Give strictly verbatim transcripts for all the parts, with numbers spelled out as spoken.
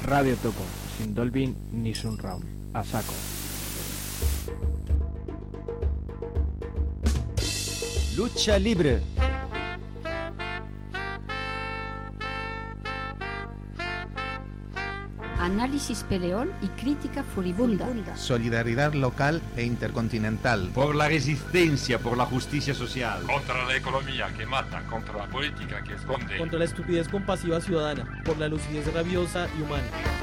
Radio Topo, sin Dolby ni Surround, a saco. Lucha libre. Análisis peleón y crítica furibunda. Solidaridad local e intercontinental. Por la resistencia, por la justicia social. Contra la economía que mata, contra la política que esconde. Contra la estupidez compasiva ciudadana, por la lucidez rabiosa y humana.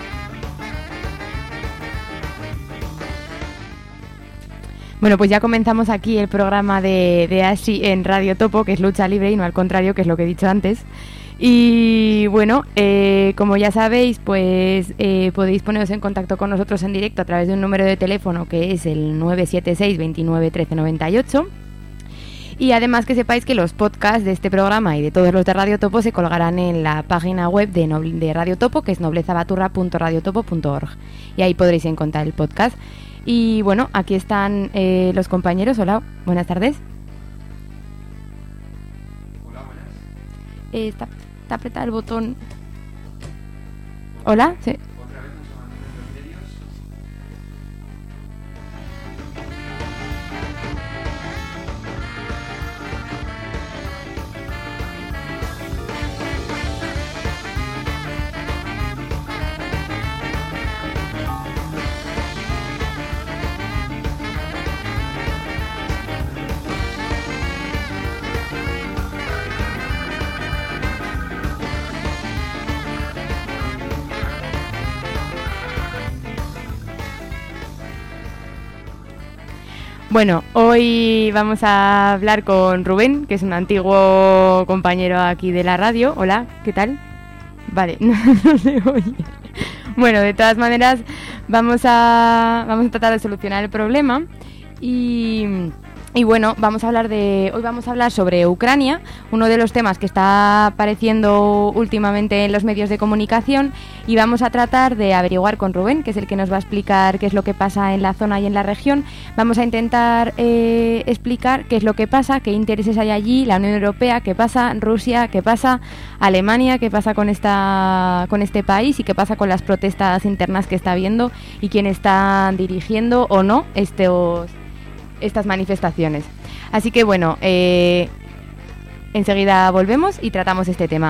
Bueno, pues ya comenzamos aquí el programa de, de Así en Radio Topo, que es lucha libre y no al contrario, que es lo que he dicho antes. Y bueno, eh, como ya sabéis, pues eh, podéis poneros en contacto con nosotros en directo a través de un número de teléfono que es el nueve siete seis, veintinueve, trece, noventa y ocho. Y además que sepáis que los podcasts de este programa y de todos los de Radio Topo se colgarán en la página web de, Noble, de Radio Topo, que es noblezabaturra punto radiotopo punto org. Y ahí podréis encontrar el podcast. Y bueno, aquí están eh, los compañeros. Hola, buenas tardes. Hola, buenas. Eh, está, está apretado el botón. Hola, sí. Otra vez nos abandonan los medios. Bueno, hoy vamos a hablar con Rubén, que es un antiguo compañero aquí de la radio. Hola, ¿qué tal? Vale, no, no se oye. Bueno, de todas maneras, vamos a, vamos a tratar de solucionar el problema y... Y bueno, vamos a hablar de hoy vamos a hablar sobre Ucrania, uno de los temas que está apareciendo últimamente en los medios de comunicación, y vamos a tratar de averiguar con Rubén, que es el que nos va a explicar qué es lo que pasa en la zona y en la región. Vamos a intentar eh, explicar qué es lo que pasa, qué intereses hay allí, la Unión Europea, qué pasa, Rusia, qué pasa, Alemania, qué pasa con esta con este país y qué pasa con las protestas internas que está habiendo y quién está dirigiendo o no estos estas manifestaciones. Así que bueno, eh, enseguida volvemos y tratamos este tema.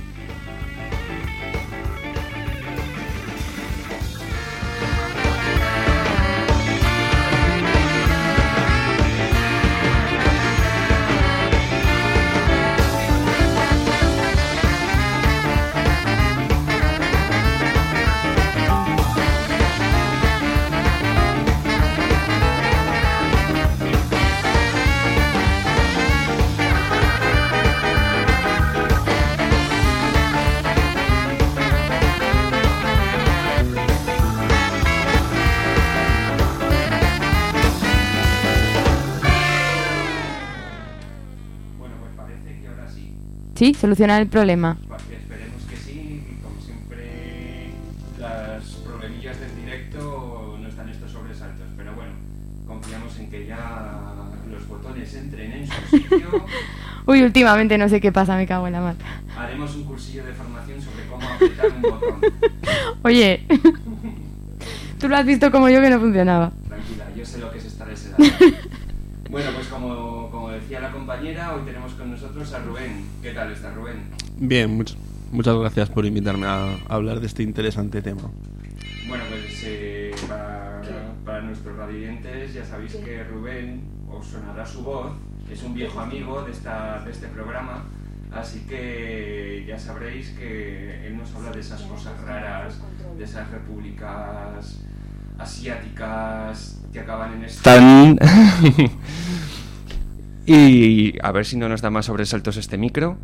Sí, solucionar el problema. Esperemos que sí, como siempre las problemillas del directo no están estos sobresaltos, pero bueno, confiamos en que ya los botones entren en su sitio. Uy, últimamente no sé qué pasa, me cago en la mar. Haremos un cursillo de formación sobre cómo apretar un botón. Oye, tú lo has visto como yo que no funcionaba. Tranquila, yo sé lo que es estar a ese lado. Bueno, pues como, como decía la compañera, hoy tenemos con nosotros a Rubén. ¿Qué tal está Rubén? Bien, much- muchas gracias por invitarme a, a hablar de este interesante tema. Bueno, pues eh, para, para nuestros radioyentes ya sabéis que Rubén, os sonará su voz, es un viejo amigo de, esta, de este programa, así que ya sabréis que él nos habla de esas cosas raras, de esas repúblicas asiáticas que acaban en Están... Y a ver si no nos da más sobresaltos este micro.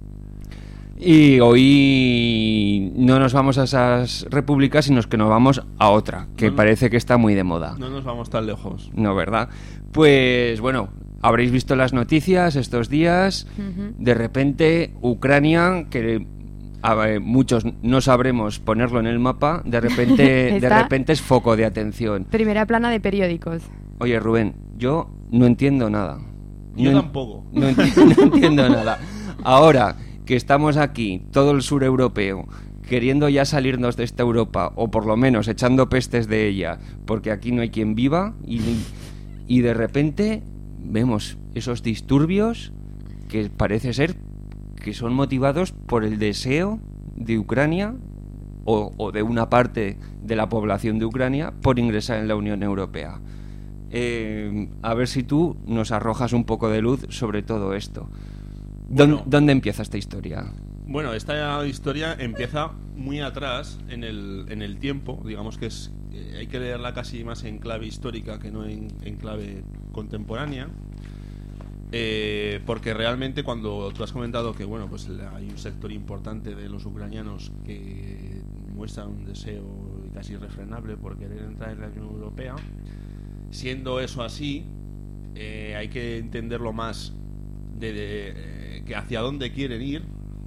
Y hoy no nos vamos a esas repúblicas, sino que nos vamos a otra, que no, parece que está muy de moda. No nos vamos tan lejos. No, ¿verdad? Pues bueno, habréis visto las noticias estos días. Uh-huh. De repente, Ucrania, que a ver, muchos no sabremos ponerlo en el mapa, de repente, de repente es foco de atención. Primera plana de periódicos. Oye, Rubén, yo no entiendo nada. Yo no, tampoco. No entiendo, no entiendo nada. Ahora que estamos aquí, todo el sur europeo, queriendo ya salirnos de esta Europa, o por lo menos echando pestes de ella, porque aquí no hay quien viva, y, y de repente vemos esos disturbios que parece ser que son motivados por el deseo de Ucrania o, o de una parte de la población de Ucrania por ingresar en la Unión Europea. Eh, a ver si tú nos arrojas un poco de luz sobre todo esto. ¿Dónde, Bueno, ¿dónde empieza esta historia? Bueno, esta historia empieza muy atrás en el, en el tiempo, digamos que es eh, hay que leerla casi más en clave histórica que no en, en clave contemporánea, eh, porque realmente cuando tú has comentado que bueno, pues hay un sector importante de los ucranianos que muestra un deseo casi irrefrenable por querer entrar en la Unión Europea, siendo eso así, eh, hay que entenderlo más de, de eh, que hacia dónde quieren ir,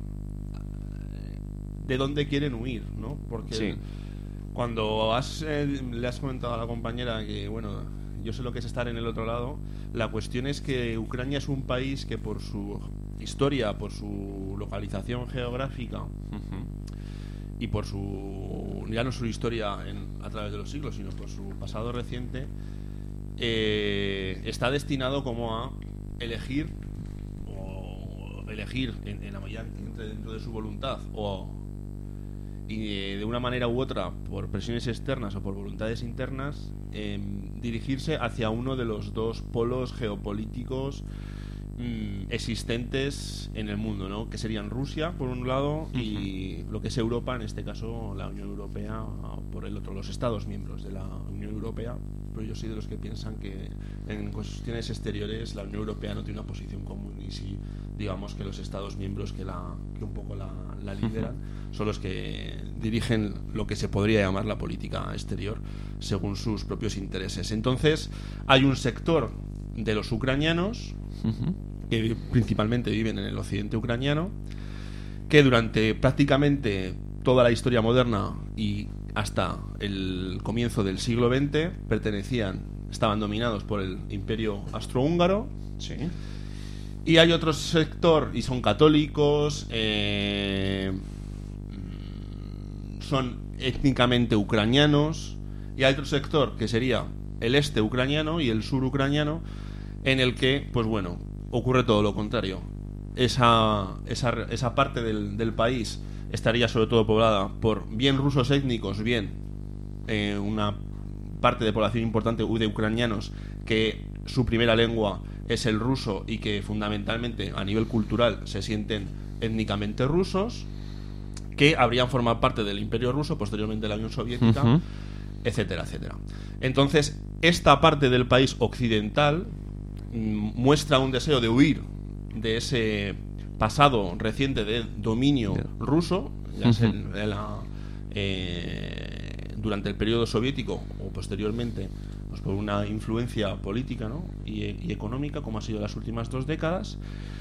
de dónde quieren huir, ¿no? Porque sí. cuando has, eh, le has comentado a la compañera que, bueno, yo sé lo que es estar en el otro lado, la cuestión es que Ucrania es un país que por su historia, por su localización geográfica uh-huh. y por su, ya no su historia en, a través de los siglos, sino por su pasado reciente, eh, está destinado como a elegir o elegir en, en la medida que entre dentro de su voluntad o y de una manera u otra por presiones externas o por voluntades internas eh, dirigirse hacia uno de los dos polos geopolíticos mmm, existentes en el mundo, ¿no? Que serían Rusia por un lado y uh-huh. lo que es Europa, en este caso la Unión Europea por el otro, los Estados miembros de la Unión Europea. Pero yo soy de los que piensan que en cuestiones exteriores la Unión Europea no tiene una posición común y si digamos que los Estados miembros que la que un poco la, la lideran uh-huh. son los que dirigen lo que se podría llamar la política exterior según sus propios intereses. Entonces hay un sector de los ucranianos uh-huh. que principalmente viven en el occidente ucraniano, que durante prácticamente toda la historia moderna y hasta el comienzo del siglo veinte pertenecían, estaban dominados por el Imperio Austrohúngaro. Sí. Y hay otro sector, y son católicos, eh, son étnicamente ucranianos, y hay otro sector que sería el este ucraniano y el sur ucraniano, en el que, pues bueno, ocurre todo lo contrario. Esa, esa, esa parte del, del país estaría sobre todo poblada por bien rusos étnicos, bien eh, una parte de población importante de ucranianos que su primera lengua es el ruso y que fundamentalmente a nivel cultural se sienten étnicamente rusos, que habrían formado parte del Imperio Ruso, posteriormente de la Unión Soviética, uh-huh. etcétera, etcétera. Entonces, esta parte del país occidental m- muestra un deseo de huir de ese pasado reciente de dominio yeah. ruso, ya uh-huh. sea en, en la, eh, durante el periodo soviético o posteriormente pues por una influencia política, ¿no? y, y económica, como ha sido las últimas dos décadas,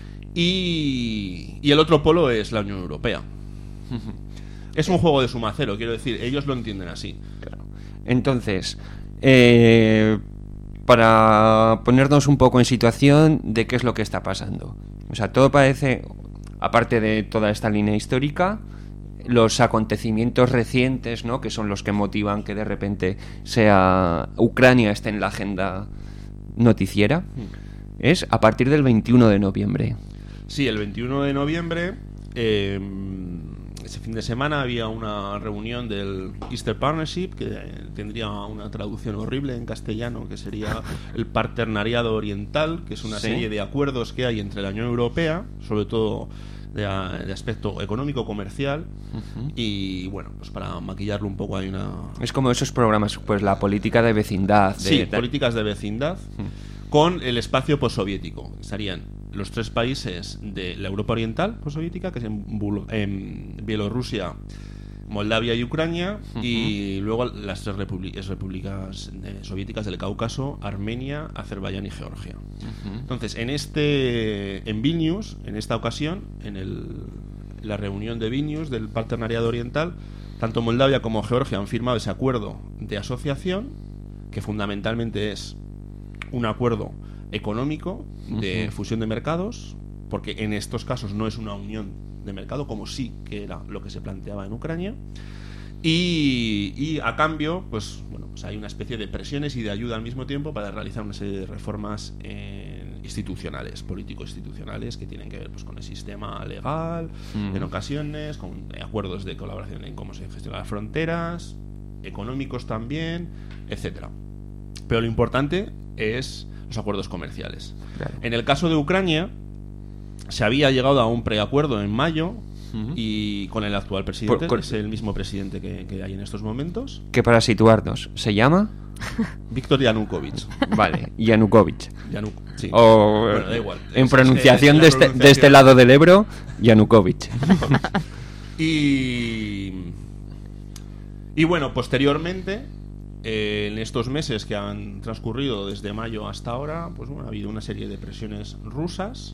y, y el otro polo es la Unión Europea. Uh-huh. Es un juego de suma cero, quiero decir, ellos lo entienden así. Claro. Entonces, eh, para ponernos un poco en situación de qué es lo que está pasando. O sea, todo parece, aparte de toda esta línea histórica, los acontecimientos recientes, ¿no? Que son los que motivan que de repente sea Ucrania esté en la agenda noticiera, es a partir del veintiuno de noviembre. Sí, el veintiuno de noviembre, eh, ese fin de semana había una reunión del Eastern Partnership, que tendría una traducción horrible en castellano, que sería el Partenariado Oriental, que es una ¿Sí? serie de acuerdos que hay entre la Unión Europea, sobre todo de, de aspecto económico comercial, uh-huh. y bueno, pues para maquillarlo un poco hay una... Es como esos programas, pues la política de vecindad. De, sí, de... políticas de vecindad, uh-huh. con el espacio postsoviético. Estarían los tres países de la Europa Oriental postsoviética, que es en, Bul- en Bielorrusia, Moldavia y Ucrania, uh-huh. y luego las tres republi- repúblicas eh, soviéticas del Cáucaso, Armenia, Azerbaiyán y Georgia. Uh-huh. Entonces, en este en Vilnius, en esta ocasión, en el, la reunión de Vilnius del Partenariado Oriental, tanto Moldavia como Georgia han firmado ese acuerdo de asociación, que fundamentalmente es un acuerdo económico de uh-huh. fusión de mercados, porque en estos casos no es una unión de mercado, como sí que era lo que se planteaba en Ucrania. Y, y a cambio, pues bueno, pues hay una especie de presiones y de ayuda al mismo tiempo para realizar una serie de reformas eh, institucionales, político-institucionales, que tienen que ver pues con el sistema legal, mm. en ocasiones, con acuerdos de colaboración en cómo se gestionan las fronteras, económicos también, etcétera. Pero lo importante es los acuerdos comerciales. Claro. En el caso de Ucrania, se había llegado a un preacuerdo en mayo. Uh-huh. Y con el actual presidente, por, por, es el mismo presidente que, que hay en estos momentos. Que para situarnos, ¿se llama? Víctor Yanukovych. Vale, Yanukovych. Yanuk, sí. O bueno, da igual. En es, pronunciación, es, es, de, este, pronunciación de este lado del Ebro, Yanukovych. y, y bueno, posteriormente, eh, en estos meses que han transcurrido desde mayo hasta ahora, pues bueno, ha habido una serie de presiones rusas.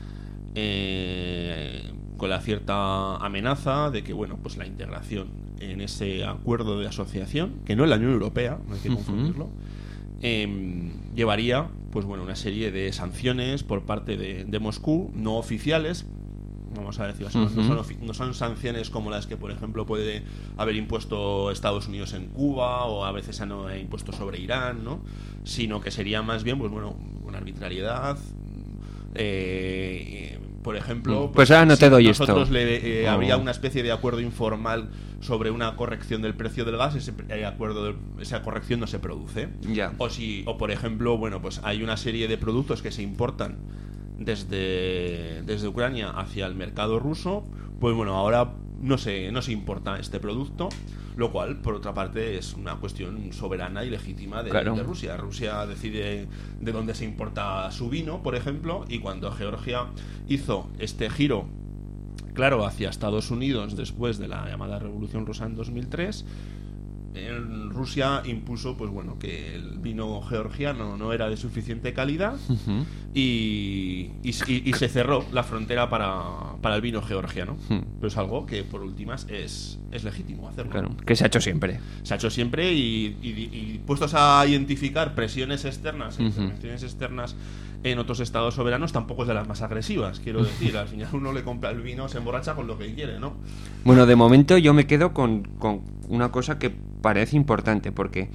Eh... con la cierta amenaza de que bueno, pues la integración en ese acuerdo de asociación, que no es la Unión Europea, no hay que confundirlo, uh-huh. eh, llevaría pues bueno, una serie de sanciones por parte de, de Moscú, no oficiales, vamos a decir así, uh-huh. no, son ofi- no son sanciones como las que por ejemplo puede haber impuesto Estados Unidos en Cuba, o a veces han impuesto sobre Irán, ¿no? Sino que sería más bien pues bueno, una arbitrariedad. eh, Por ejemplo, pues, pues ahora no si te doy nosotros esto. Le, eh, oh. habría una especie de acuerdo informal sobre una corrección del precio del gas, ese eh, acuerdo, de, esa corrección no se produce. Ya. O si, o por ejemplo, bueno, pues hay una serie de productos que se importan desde desde Ucrania hacia el mercado ruso, pues bueno, ahora no se no se importa este producto. Lo cual, por otra parte, es una cuestión soberana y legítima de, claro. de Rusia. Rusia decide de dónde se importa su vino, por ejemplo, y cuando Georgia hizo este giro, claro, hacia Estados Unidos después de la llamada Revolución Rusa en dos mil tres, en Rusia impuso pues bueno, que el vino georgiano no era de suficiente calidad uh-huh. y, y, y, y se cerró la frontera para, para el vino georgiano. Uh-huh. Pero es algo que por últimas es, es legítimo hacerlo. Claro, que se ha hecho siempre. Se ha hecho siempre y, y, y puestos a identificar presiones externas, uh-huh. intervenciones externas en otros estados soberanos, tampoco es de las más agresivas, quiero decir. Al final uno le compra el vino, se emborracha con lo que quiere, ¿no? Bueno, de momento yo me quedo con, con una cosa que parece importante, porque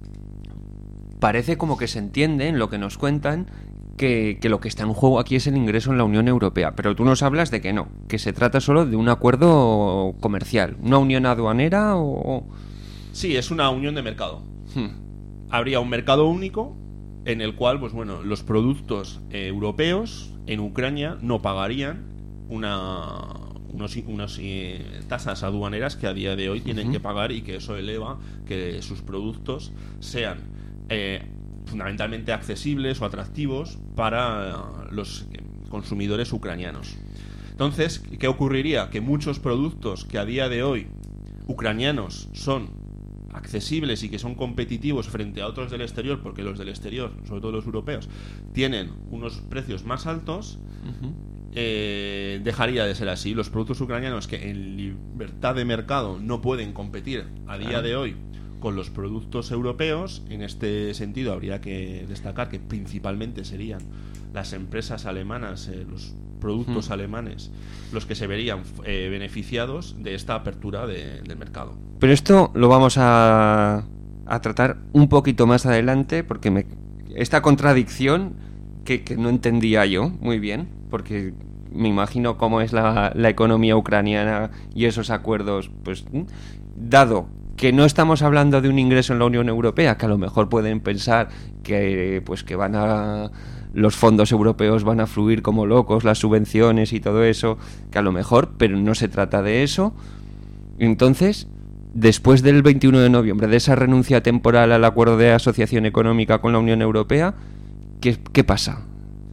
parece como que se entiende en lo que nos cuentan que, que lo que está en juego aquí es el ingreso en la Unión Europea, pero tú nos hablas de que no, que se trata solo de un acuerdo comercial, una unión aduanera o... Sí, es una unión de mercado. Hmm. Habría un mercado único en el cual, pues bueno, los productos eh, europeos en Ucrania no pagarían una unos, unas eh, tasas aduaneras que a día de hoy tienen uh-huh. que pagar, y que eso eleva que sus productos sean eh, fundamentalmente accesibles o atractivos para los consumidores ucranianos. Entonces, ¿qué ocurriría? Que muchos productos que a día de hoy ucranianos son accesibles y que son competitivos frente a otros del exterior, porque los del exterior, sobre todo los europeos, tienen unos precios más altos, uh-huh. eh, dejaría de ser así. Los productos ucranianos que en libertad de mercado no pueden competir a día claro. de hoy con los productos europeos, en este sentido habría que destacar que principalmente serían las empresas alemanas, eh, los productos hmm. alemanes, los que se verían eh, beneficiados de esta apertura de, del mercado. Pero esto lo vamos a, a tratar un poquito más adelante, porque me, esta contradicción que, que no entendía yo muy bien, porque me imagino cómo es la, la economía ucraniana y esos acuerdos, pues dado que no estamos hablando de un ingreso en la Unión Europea, que a lo mejor pueden pensar que pues que van a los fondos europeos van a fluir como locos, las subvenciones y todo eso, que a lo mejor, pero no se trata de eso. Entonces, después del veintiuno de noviembre, de esa renuncia temporal al acuerdo de asociación económica con la Unión Europea, ¿qué, qué pasa?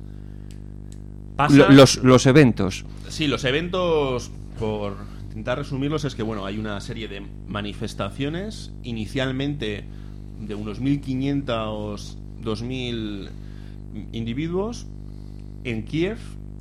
Pasa... Los, los eventos. Sí, los eventos, por intentar resumirlos, es que bueno, hay una serie de manifestaciones, inicialmente de unos mil quinientos, dos mil individuos en Kiev,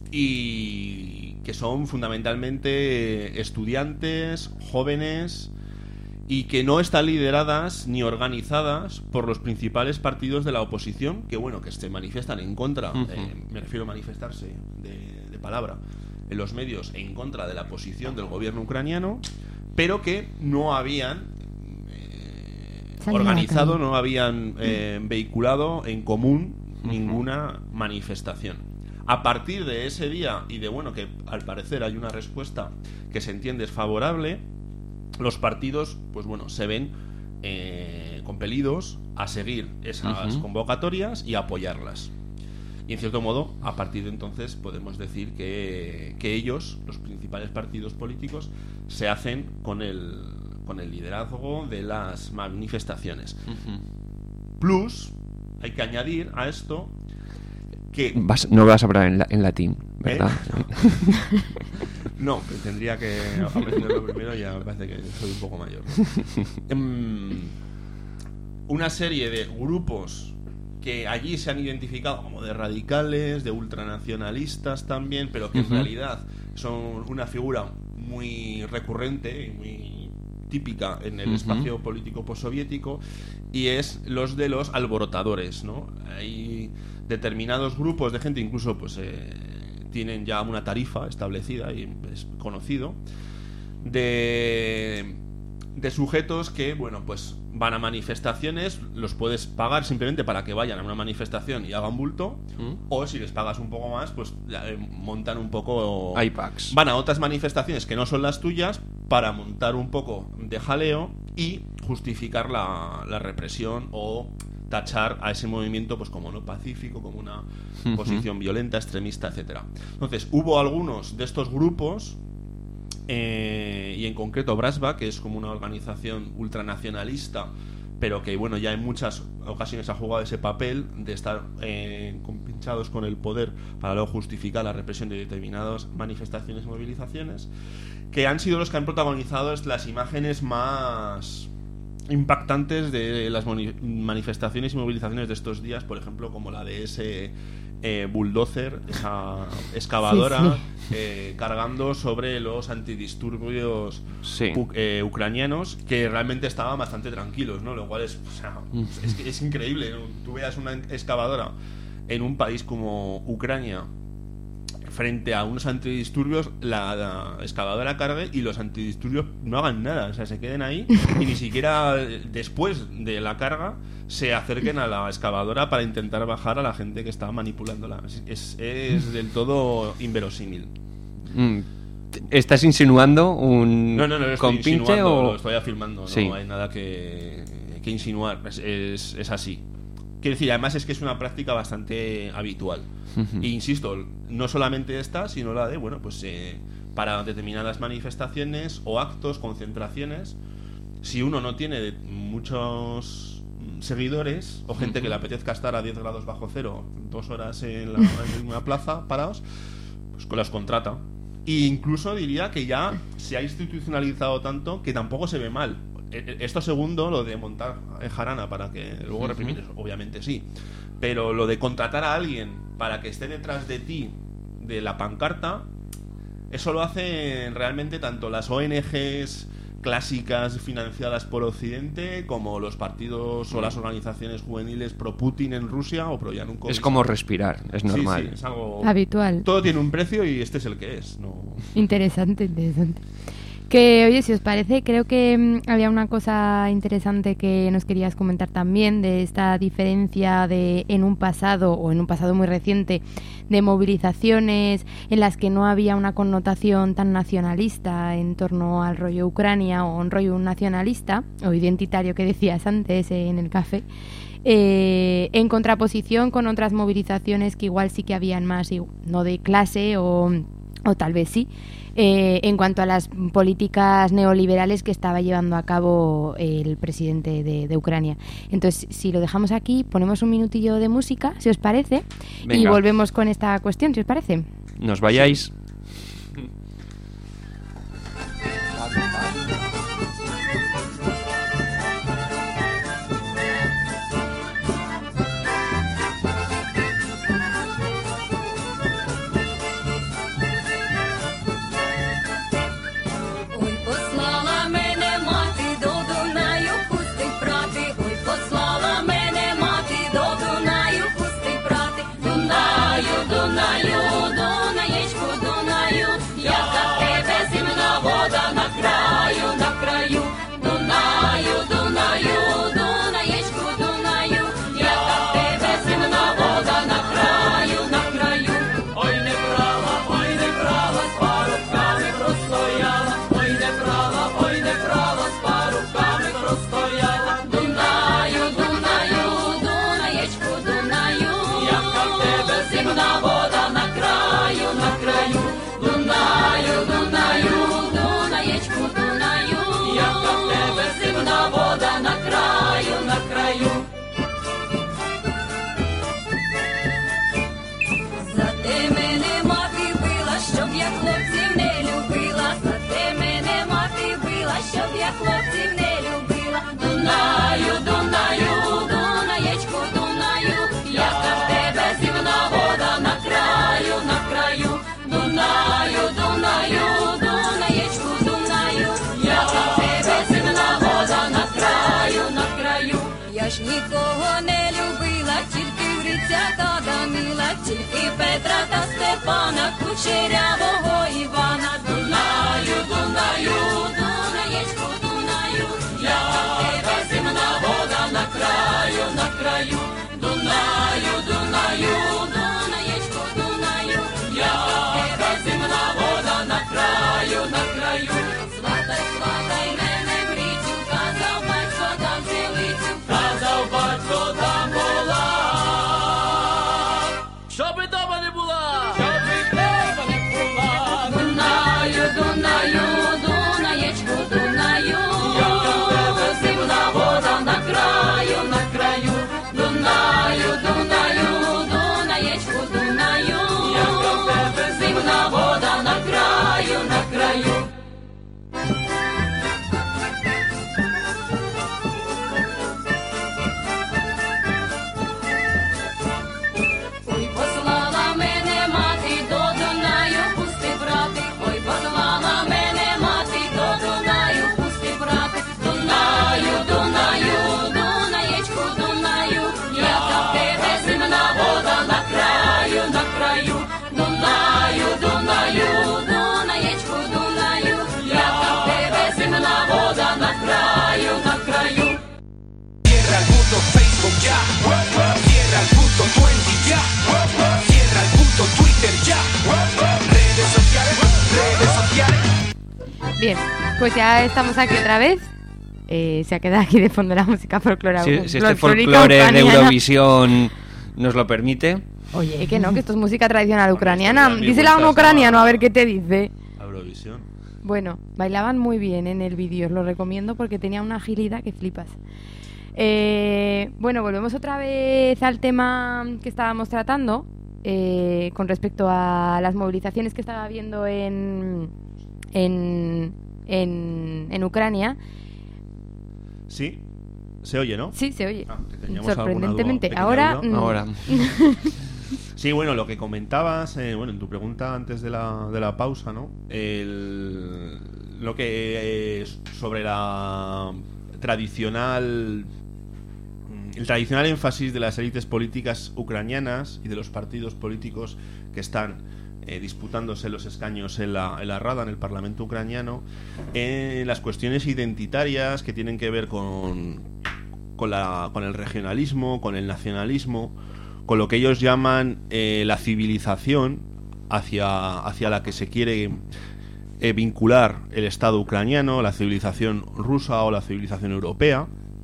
y que son fundamentalmente estudiantes, jóvenes, y que no están lideradas ni organizadas por los principales partidos de la oposición, que bueno, que se manifiestan en contra, uh-huh. eh, me refiero a manifestarse de, de palabra, en los medios en contra de la posición del gobierno ucraniano, pero que no habían eh, organizado, no habían eh, vehiculado en común ninguna manifestación. A partir de ese día, y de bueno, que al parecer hay una respuesta que se entiende es favorable, los partidos, pues bueno, se ven eh, compelidos a seguir esas uh-huh. convocatorias y apoyarlas. Y en cierto modo, a partir de entonces podemos decir que, que ellos, los principales partidos políticos, se hacen con el, con el liderazgo de las manifestaciones. Uh-huh. Plus, hay que añadir a esto que... Vas, no vas a hablar en, la, en latín, ¿verdad? ¿Eh? No, tendría que aprenderlo primero, ya me parece que soy un poco mayor. um, una serie de grupos que allí se han identificado como de radicales, de ultranacionalistas también, pero que en uh-huh. realidad son una figura muy recurrente y muy típica en el uh-huh. espacio político postsoviético, y es los de los alborotadores, ¿no? Hay determinados grupos de gente, incluso pues eh, tienen ya una tarifa establecida y es conocido, de, de sujetos que, bueno, pues van a manifestaciones, los puedes pagar simplemente para que vayan a una manifestación y hagan bulto, ¿Mm? o si les pagas un poco más, pues eh, montan un poco... I PACs. Van a otras manifestaciones que no son las tuyas para montar un poco de jaleo y justificar la, la represión o tachar a ese movimiento pues como no pacífico, como una uh-huh. posición violenta, extremista, etcétera. Entonces, hubo algunos de estos grupos, eh, y en concreto Brasba, que es como una organización ultranacionalista, pero que bueno, ya en muchas ocasiones ha jugado ese papel de estar eh, compinchados con el poder para luego justificar la represión de determinadas manifestaciones y movilizaciones, que han sido los que han protagonizado las imágenes más impactantes de las manifestaciones y movilizaciones de estos días, por ejemplo, como la de ese eh, bulldozer, esa excavadora sí, sí. Eh, cargando sobre los antidisturbios sí. u- eh, ucranianos, que realmente estaban bastante tranquilos, ¿no? Lo cual es, o sea, es, es increíble, ¿no? Tú veas una excavadora en un país como Ucrania frente a unos antidisturbios, la, la excavadora cargue y los antidisturbios no hagan nada, o sea, se queden ahí y ni siquiera después de la carga se acerquen a la excavadora para intentar bajar a la gente que está manipulándola. Es, es, es del todo inverosímil. Mm. ¿Estás insinuando un no, no, no, lo estoy compinche o...? Lo estoy afirmando, sí. No hay nada que, que insinuar, es, es, es así. Quiero decir, además es que es una práctica bastante habitual. Uh-huh. E insisto, no solamente esta, sino la de, bueno, pues eh, para determinadas manifestaciones o actos, concentraciones, si uno no tiene muchos seguidores o gente uh-huh. que le apetezca estar a diez grados bajo cero dos horas en, la, en una plaza parados, pues los contrata. E incluso diría que ya se ha institucionalizado tanto que tampoco se ve mal. Esto segundo, lo de montar jarana para que luego reprimir, uh-huh. obviamente sí, pero lo de contratar a alguien para que esté detrás de ti de la pancarta, eso lo hacen realmente tanto las O N Ges clásicas financiadas por Occidente como los partidos o las organizaciones juveniles pro Putin en Rusia o pro Yanukovych. Es como respirar, es normal. Sí, sí, es algo habitual. Todo tiene un precio y este es el que es. No... Interesante, interesante. Que, oye, si os parece, creo que mmm, había una cosa interesante que nos querías comentar también, de esta diferencia de en un pasado, o en un pasado muy reciente, de movilizaciones en las que no había una connotación tan nacionalista en torno al rollo Ucrania o un rollo nacionalista o identitario que decías antes en el café, eh, en contraposición con otras movilizaciones que igual sí que habían más, no de clase o, o tal vez sí, Eh, en cuanto a las políticas neoliberales que estaba llevando a cabo el presidente de, de Ucrania. Entonces, si lo dejamos aquí, ponemos un minutillo de música, si os parece, Venga. Y volvemos con esta cuestión, si os parece. Nos vayáis. Дунаю, Дунаєчку, за Степана кучерявого Івана. Дунаю, Дунаю, Дунаєчку, Дунаю, яка в тебе зимна вода на краю, на краю. Дунаю, Дунаю, Дунаєчку, Дунаю, яка в тебе зимна вода на краю, на краю. Сватай, сватай мене в річку, казав батько там жилицю, казав батько там була. Щоби дома не була! Щоби дома не була. Дунаю, Дунаю, Дунаєчку, Дунаю, яка в тебе зимна вода на краю, на краю. Дунаю, Дунаю, Дунаєчку, Дунаю, яка в тебе зимна вода на краю, на краю. Ой, послала мене мати до Дунаю, пусти брати. Ой, послала мене мати до Дунаю, пусти брати. Дунаю, Дунаю, Дунаєчку, Дунаю, яка в тебе зимна вода на краю, на краю. Дунаю, Дунаю, Дунаєчку, Дунаю, яка в тебе зимна вода на краю, на краю. Cierra el puto Facebook ya, cierra el puto Twenty ya, cierra el puto Twitter ya, redes sociales, redes sociales. Bien, pues ya estamos aquí otra vez. Eh, se ha quedado aquí de fondo la música folclórica. Si, si este folclore de Eurovisión nos lo permite. Oye, que no, que esto es música tradicional ucraniana. Mil Dísela a un vueltas ucraniano a- a ver qué te dice. Eurovisión. Bueno, bailaban muy bien en el vídeo, os lo recomiendo porque tenía una agilidad que flipas. Eh, bueno, volvemos otra vez al tema que estábamos tratando eh, con respecto a las movilizaciones que estaba habiendo en, en, en, en Ucrania. Sí, se oye, ¿no? Sí, se oye. Ah, que teníamos sorprendentemente. alguna Ahora, duda, pequeña mm, Ahora. Sí, bueno, lo que comentabas, eh, bueno, en tu pregunta antes de la, de la pausa, ¿no? El, lo que eh, sobre la tradicional, el tradicional énfasis de las élites políticas ucranianas y de los partidos políticos que están eh, disputándose los escaños en la, en la Rada, en el Parlamento ucraniano, en las cuestiones identitarias que tienen que ver con, con, la, con el regionalismo, con el nacionalismo, con lo que ellos llaman eh, la civilización hacia, hacia la que se quiere eh, vincular el Estado ucraniano, la civilización rusa o la civilización europea.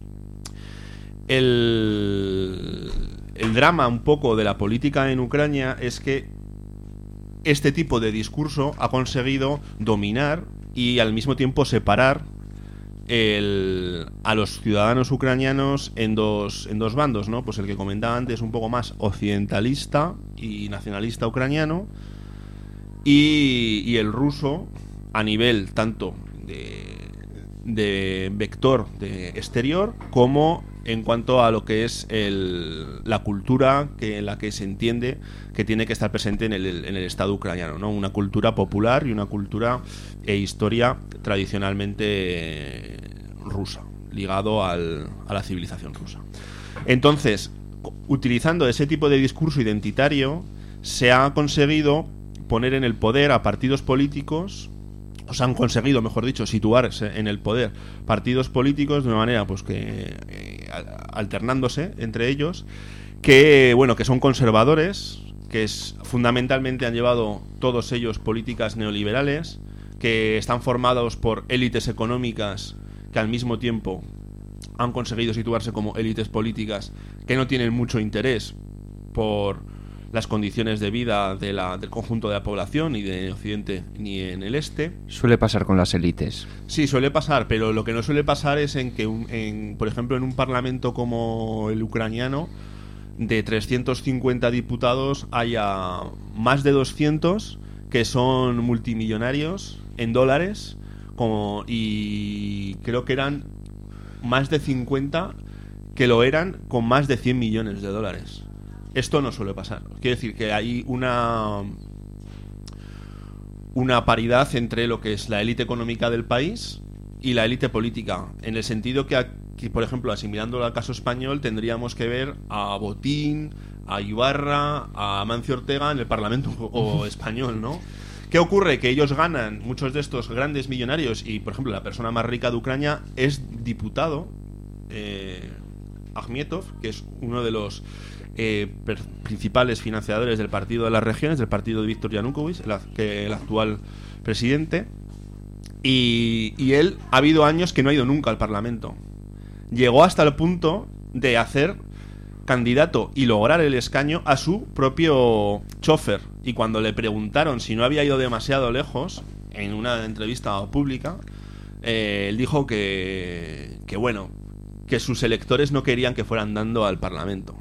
El, el drama un poco de la política en Ucrania es que este tipo de discurso ha conseguido dominar y al mismo tiempo separar el, a los ciudadanos ucranianos en dos, en dos bandos, ¿no? Pues el que comentaba antes, un poco más occidentalista y nacionalista ucraniano, y, y el ruso a nivel tanto de, de vector de exterior como en cuanto a lo que es el, la cultura que, en la que se entiende que tiene que estar presente en el, en el Estado ucraniano, ¿no? Una cultura popular y una cultura e historia tradicionalmente rusa, ligado al, a la civilización rusa. Entonces, utilizando ese tipo de discurso identitario, se ha conseguido poner en el poder a partidos políticos, o se han conseguido, mejor dicho, situarse en el poder partidos políticos de una manera pues que eh, alternándose entre ellos, que bueno, que son conservadores, que es fundamentalmente han llevado todos ellos políticas neoliberales, que están formados por élites económicas que al mismo tiempo han conseguido situarse como élites políticas que no tienen mucho interés por las condiciones de vida de la, del conjunto de la población, ni de Occidente ni en el Este. Suele pasar con las élites. Sí, suele pasar, pero lo que no suele pasar es en que, un, en, por ejemplo, en un parlamento como el ucraniano, de trescientos cincuenta diputados, haya más de doscientos que son multimillonarios en dólares, como, y creo que eran más de cincuenta que lo eran con más de cien millones de dólares. Esto no suele pasar. Quiere decir que hay una una paridad entre lo que es la élite económica del país y la élite política, en el sentido que aquí, por ejemplo, asimilándolo al caso español, tendríamos que ver a Botín, a Ibarra, a Amancio Ortega en el Parlamento o español, ¿no? ¿Qué ocurre? Que ellos ganan, muchos de estos grandes millonarios, y por ejemplo la persona más rica de Ucrania es diputado, eh, Akhmetov, que es uno de los eh, per- principales financiadores del Partido de las Regiones, del partido de Víctor Yanukovych, el, que el actual presidente, y, y él ha habido años que no ha ido nunca al Parlamento. Llegó hasta el punto de hacer candidato y lograr el escaño a su propio chofer, y cuando le preguntaron si no había ido demasiado lejos en una entrevista pública, eh, él dijo que, que bueno, que sus electores no querían que fueran andando al Parlamento.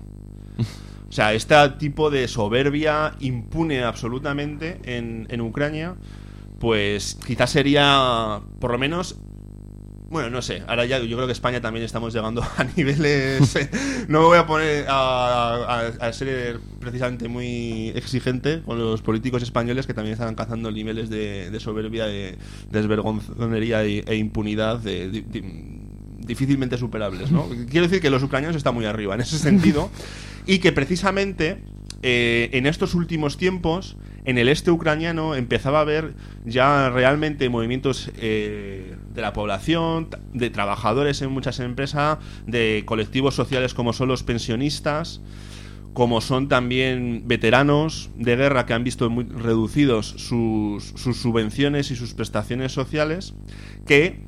O sea, este tipo de soberbia impune absolutamente en, en Ucrania, pues quizás sería, por lo menos, bueno, no sé, ahora ya yo creo que España también estamos llegando a niveles... eh, no me voy a poner a, a, a ser precisamente muy exigente con los políticos españoles, que también están alcanzando niveles de, de soberbia, de desvergonzonería e, e impunidad de, de, de, difícilmente superables, ¿no? Quiero decir que los ucranianos están muy arriba en ese sentido, y que precisamente eh, en estos últimos tiempos en el este ucraniano empezaba a haber ya realmente movimientos eh, de la población, de trabajadores en muchas empresas, de colectivos sociales como son los pensionistas, como son también veteranos de guerra que han visto muy reducidos sus, sus subvenciones y sus prestaciones sociales, que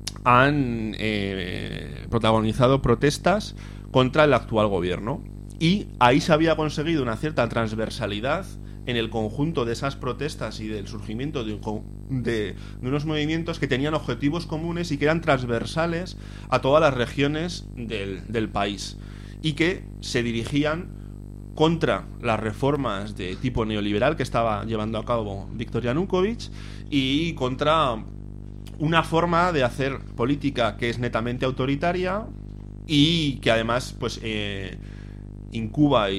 han eh, protagonizado protestas contra el actual gobierno. Y ahí se había conseguido una cierta transversalidad en el conjunto de esas protestas y del surgimiento de, de, de unos movimientos que tenían objetivos comunes y que eran transversales a todas las regiones del, del país, y que se dirigían contra las reformas de tipo neoliberal que estaba llevando a cabo Víctor Yanukovych, y contra una forma de hacer política que es netamente autoritaria y que además pues eh, incuba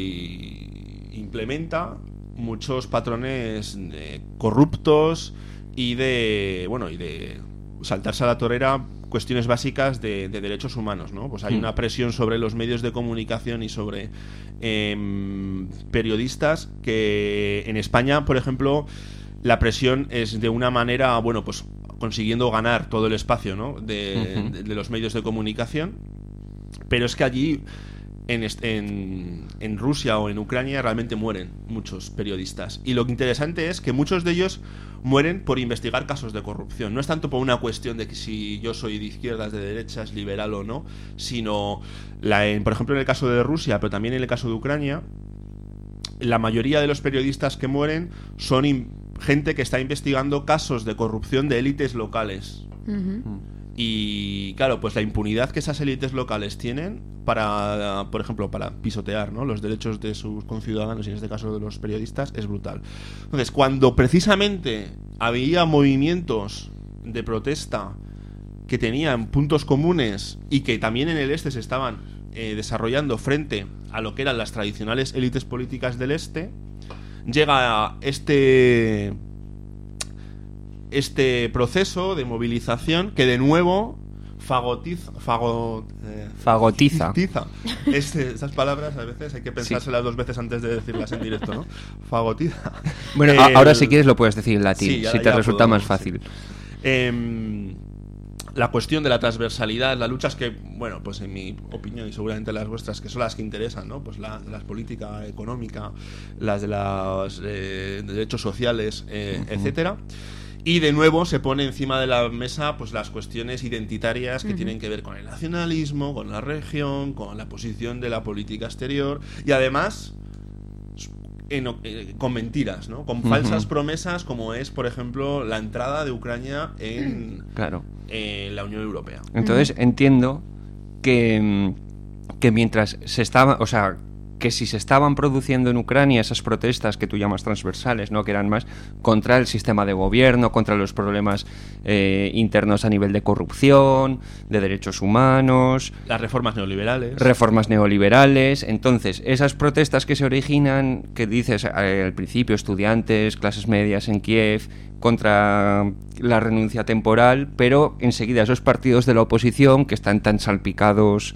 y implementa muchos patrones eh, corruptos y de bueno y de saltarse a la torera cuestiones básicas de, de derechos humanos, ¿no? Pues hay mm. una presión sobre los medios de comunicación y sobre eh, periodistas que en España, por ejemplo, la presión es de una manera, bueno, pues consiguiendo ganar todo el espacio, ¿no? de, uh-huh. de, de los medios de comunicación, pero es que allí En, en, en Rusia o en Ucrania realmente mueren muchos periodistas, y lo interesante es que muchos de ellos mueren por investigar casos de corrupción. No es tanto por una cuestión de que si yo soy de izquierdas, de derechas, liberal o no, sino la, en, por ejemplo en el caso de Rusia, pero también en el caso de Ucrania, la mayoría de los periodistas que mueren son in, gente que está investigando casos de corrupción de élites locales. Uh-huh. Y claro, pues la impunidad que esas élites locales tienen para, por ejemplo, para pisotear, ¿no?, los derechos de sus conciudadanos, y en este caso de los periodistas, es brutal. Entonces, cuando precisamente había movimientos de protesta que tenían puntos comunes y que también en el este se estaban eh, desarrollando frente a lo que eran las tradicionales élites políticas del este, llega este... este proceso de movilización que de nuevo fagotiza, fago, eh, fagotiza. Este, estas palabras a veces hay que pensárselas sí. dos veces antes de decirlas en directo, ¿no? Fagotiza. Bueno, eh, ahora si quieres lo puedes decir en latín, sí, ya, si te resulta puedo, más fácil. Sí. Eh, la cuestión de la transversalidad, las luchas que, bueno, pues en mi opinión y seguramente las vuestras, que son las que interesan, ¿no? Pues la, la política económica, las de los eh, derechos sociales, eh, uh-huh. etcétera. Y de nuevo se pone encima de la mesa pues las cuestiones identitarias que uh-huh. tienen que ver con el nacionalismo, con la región, con la posición de la política exterior, y además en, eh, con mentiras, ¿no? Con uh-huh. falsas promesas, como es, por ejemplo, la entrada de Ucrania en, claro. en la Unión Europea. Entonces uh-huh. entiendo que, que mientras se estaba, o sea, que si se estaban produciendo en Ucrania esas protestas que tú llamas transversales, ¿no?, que eran más contra el sistema de gobierno, contra los problemas eh, internos a nivel de corrupción, de derechos humanos, las reformas neoliberales, reformas neoliberales. Entonces, esas protestas que se originan, que dices eh, al principio, estudiantes, clases medias en Kiev, contra la renuncia temporal, pero enseguida esos partidos de la oposición que están tan salpicados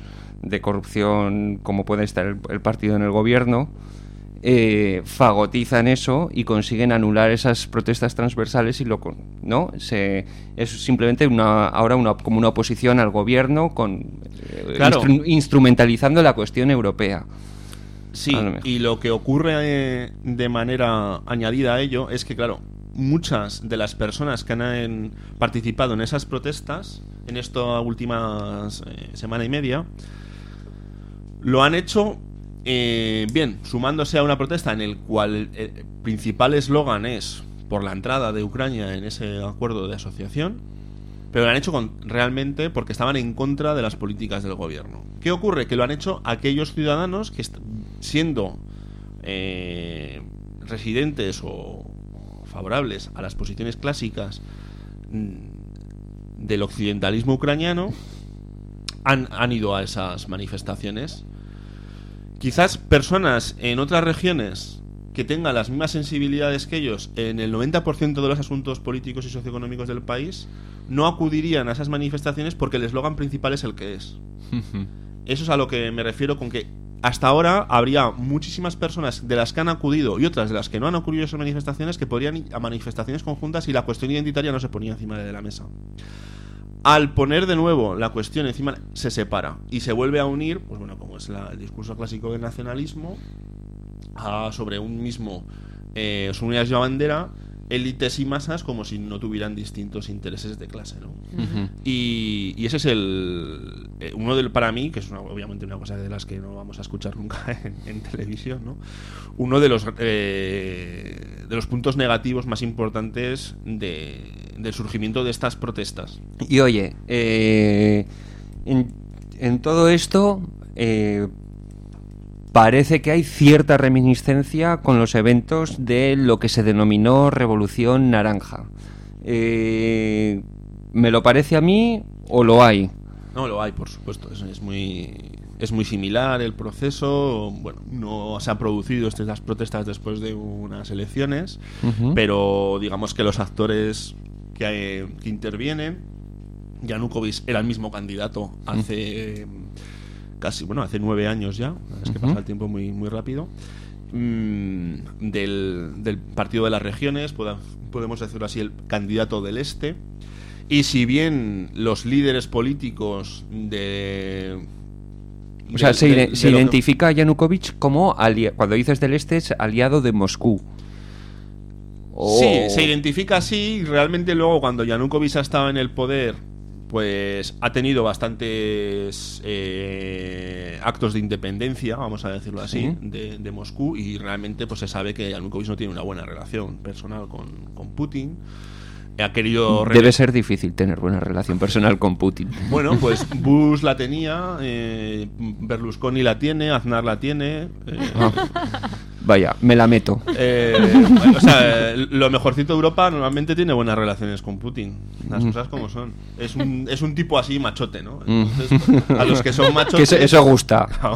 de corrupción como puede estar el, el partido en el gobierno, eh, fagotizan eso y consiguen anular esas protestas transversales y lo con- no se es simplemente una ahora una como una oposición al gobierno con eh, Claro. instru- instrumentalizando la cuestión europea. Sí, A lo mejor. y lo que ocurre eh, de manera añadida a ello es que, claro, muchas de las personas que han eh, participado en esas protestas, en esta última eh, semana y media, lo han hecho, eh, bien, sumándose a una protesta en el cual el, el principal eslogan es por la entrada de Ucrania en ese acuerdo de asociación, pero lo han hecho con, realmente porque estaban en contra de las políticas del gobierno. ¿Qué ocurre? Que lo han hecho aquellos ciudadanos que, est- siendo eh, residentes o favorables a las posiciones clásicas mm, del occidentalismo ucraniano, han, han ido a esas manifestaciones. Quizás personas en otras regiones que tengan las mismas sensibilidades que ellos en el noventa por ciento de los asuntos políticos y socioeconómicos del país no acudirían a esas manifestaciones porque el eslogan principal es el que es. Eso es a lo que me refiero con que hasta ahora habría muchísimas personas de las que han acudido y otras de las que no han acudido a esas manifestaciones que podrían ir a manifestaciones conjuntas y la cuestión identitaria no se ponía encima de la mesa. Al poner de nuevo la cuestión encima, se separa y se vuelve a unir, pues bueno, como es la, el discurso clásico del nacionalismo, a, sobre un mismo eh, sobre unidades de bandera, élites y masas como si no tuvieran distintos intereses de clase, ¿no? Ujú. y, y ese es el eh, uno del para mí, que es una, obviamente una cosa de las que no vamos a escuchar nunca en, en televisión, ¿no? Uno de los eh, de los puntos negativos más importantes de, del surgimiento de estas protestas. Y oye, eh, en, en todo esto eh, parece que hay cierta reminiscencia con los eventos de lo que se denominó Revolución Naranja. Eh, ¿Me lo parece a mí o lo hay? No, lo hay, por supuesto. Es, es muy es muy similar el proceso. Bueno, no se han producido estas protestas después de unas elecciones, Ujú. pero digamos que los actores que, hay- que intervienen, Yanukovych era el mismo candidato hace casi, bueno, hace nueve años ya. Es que Ujú. pasa el tiempo muy muy rápido. Mm, del, del Partido de las Regiones, poda- podemos decirlo así, el candidato del Este. Y si bien los líderes políticos de... O sea, de- se, de- ide- de se lo que- identifica a Yanukovych como, alia- cuando dices del este, es aliado de Moscú. O- Sí, se identifica así y realmente luego cuando Yanukovych ha estado en el poder, pues ha tenido bastantes eh, actos de independencia, vamos a decirlo así, Sí. de, de Moscú, y realmente pues se sabe que Yanukovych no tiene una buena relación personal con, con Putin. Ha querido... Debe ser difícil tener buena relación personal con Putin. Bueno, pues Bush la tenía, eh, Berlusconi la tiene, Aznar la tiene. eh, Ah. Vaya, me la meto. eh, o sea, lo mejorcito de Europa normalmente tiene buenas relaciones con Putin. Las cosas como son. Es un, es un tipo así machote, ¿no? Entonces, a los que son machotes... Que eso, eso gusta. Claro.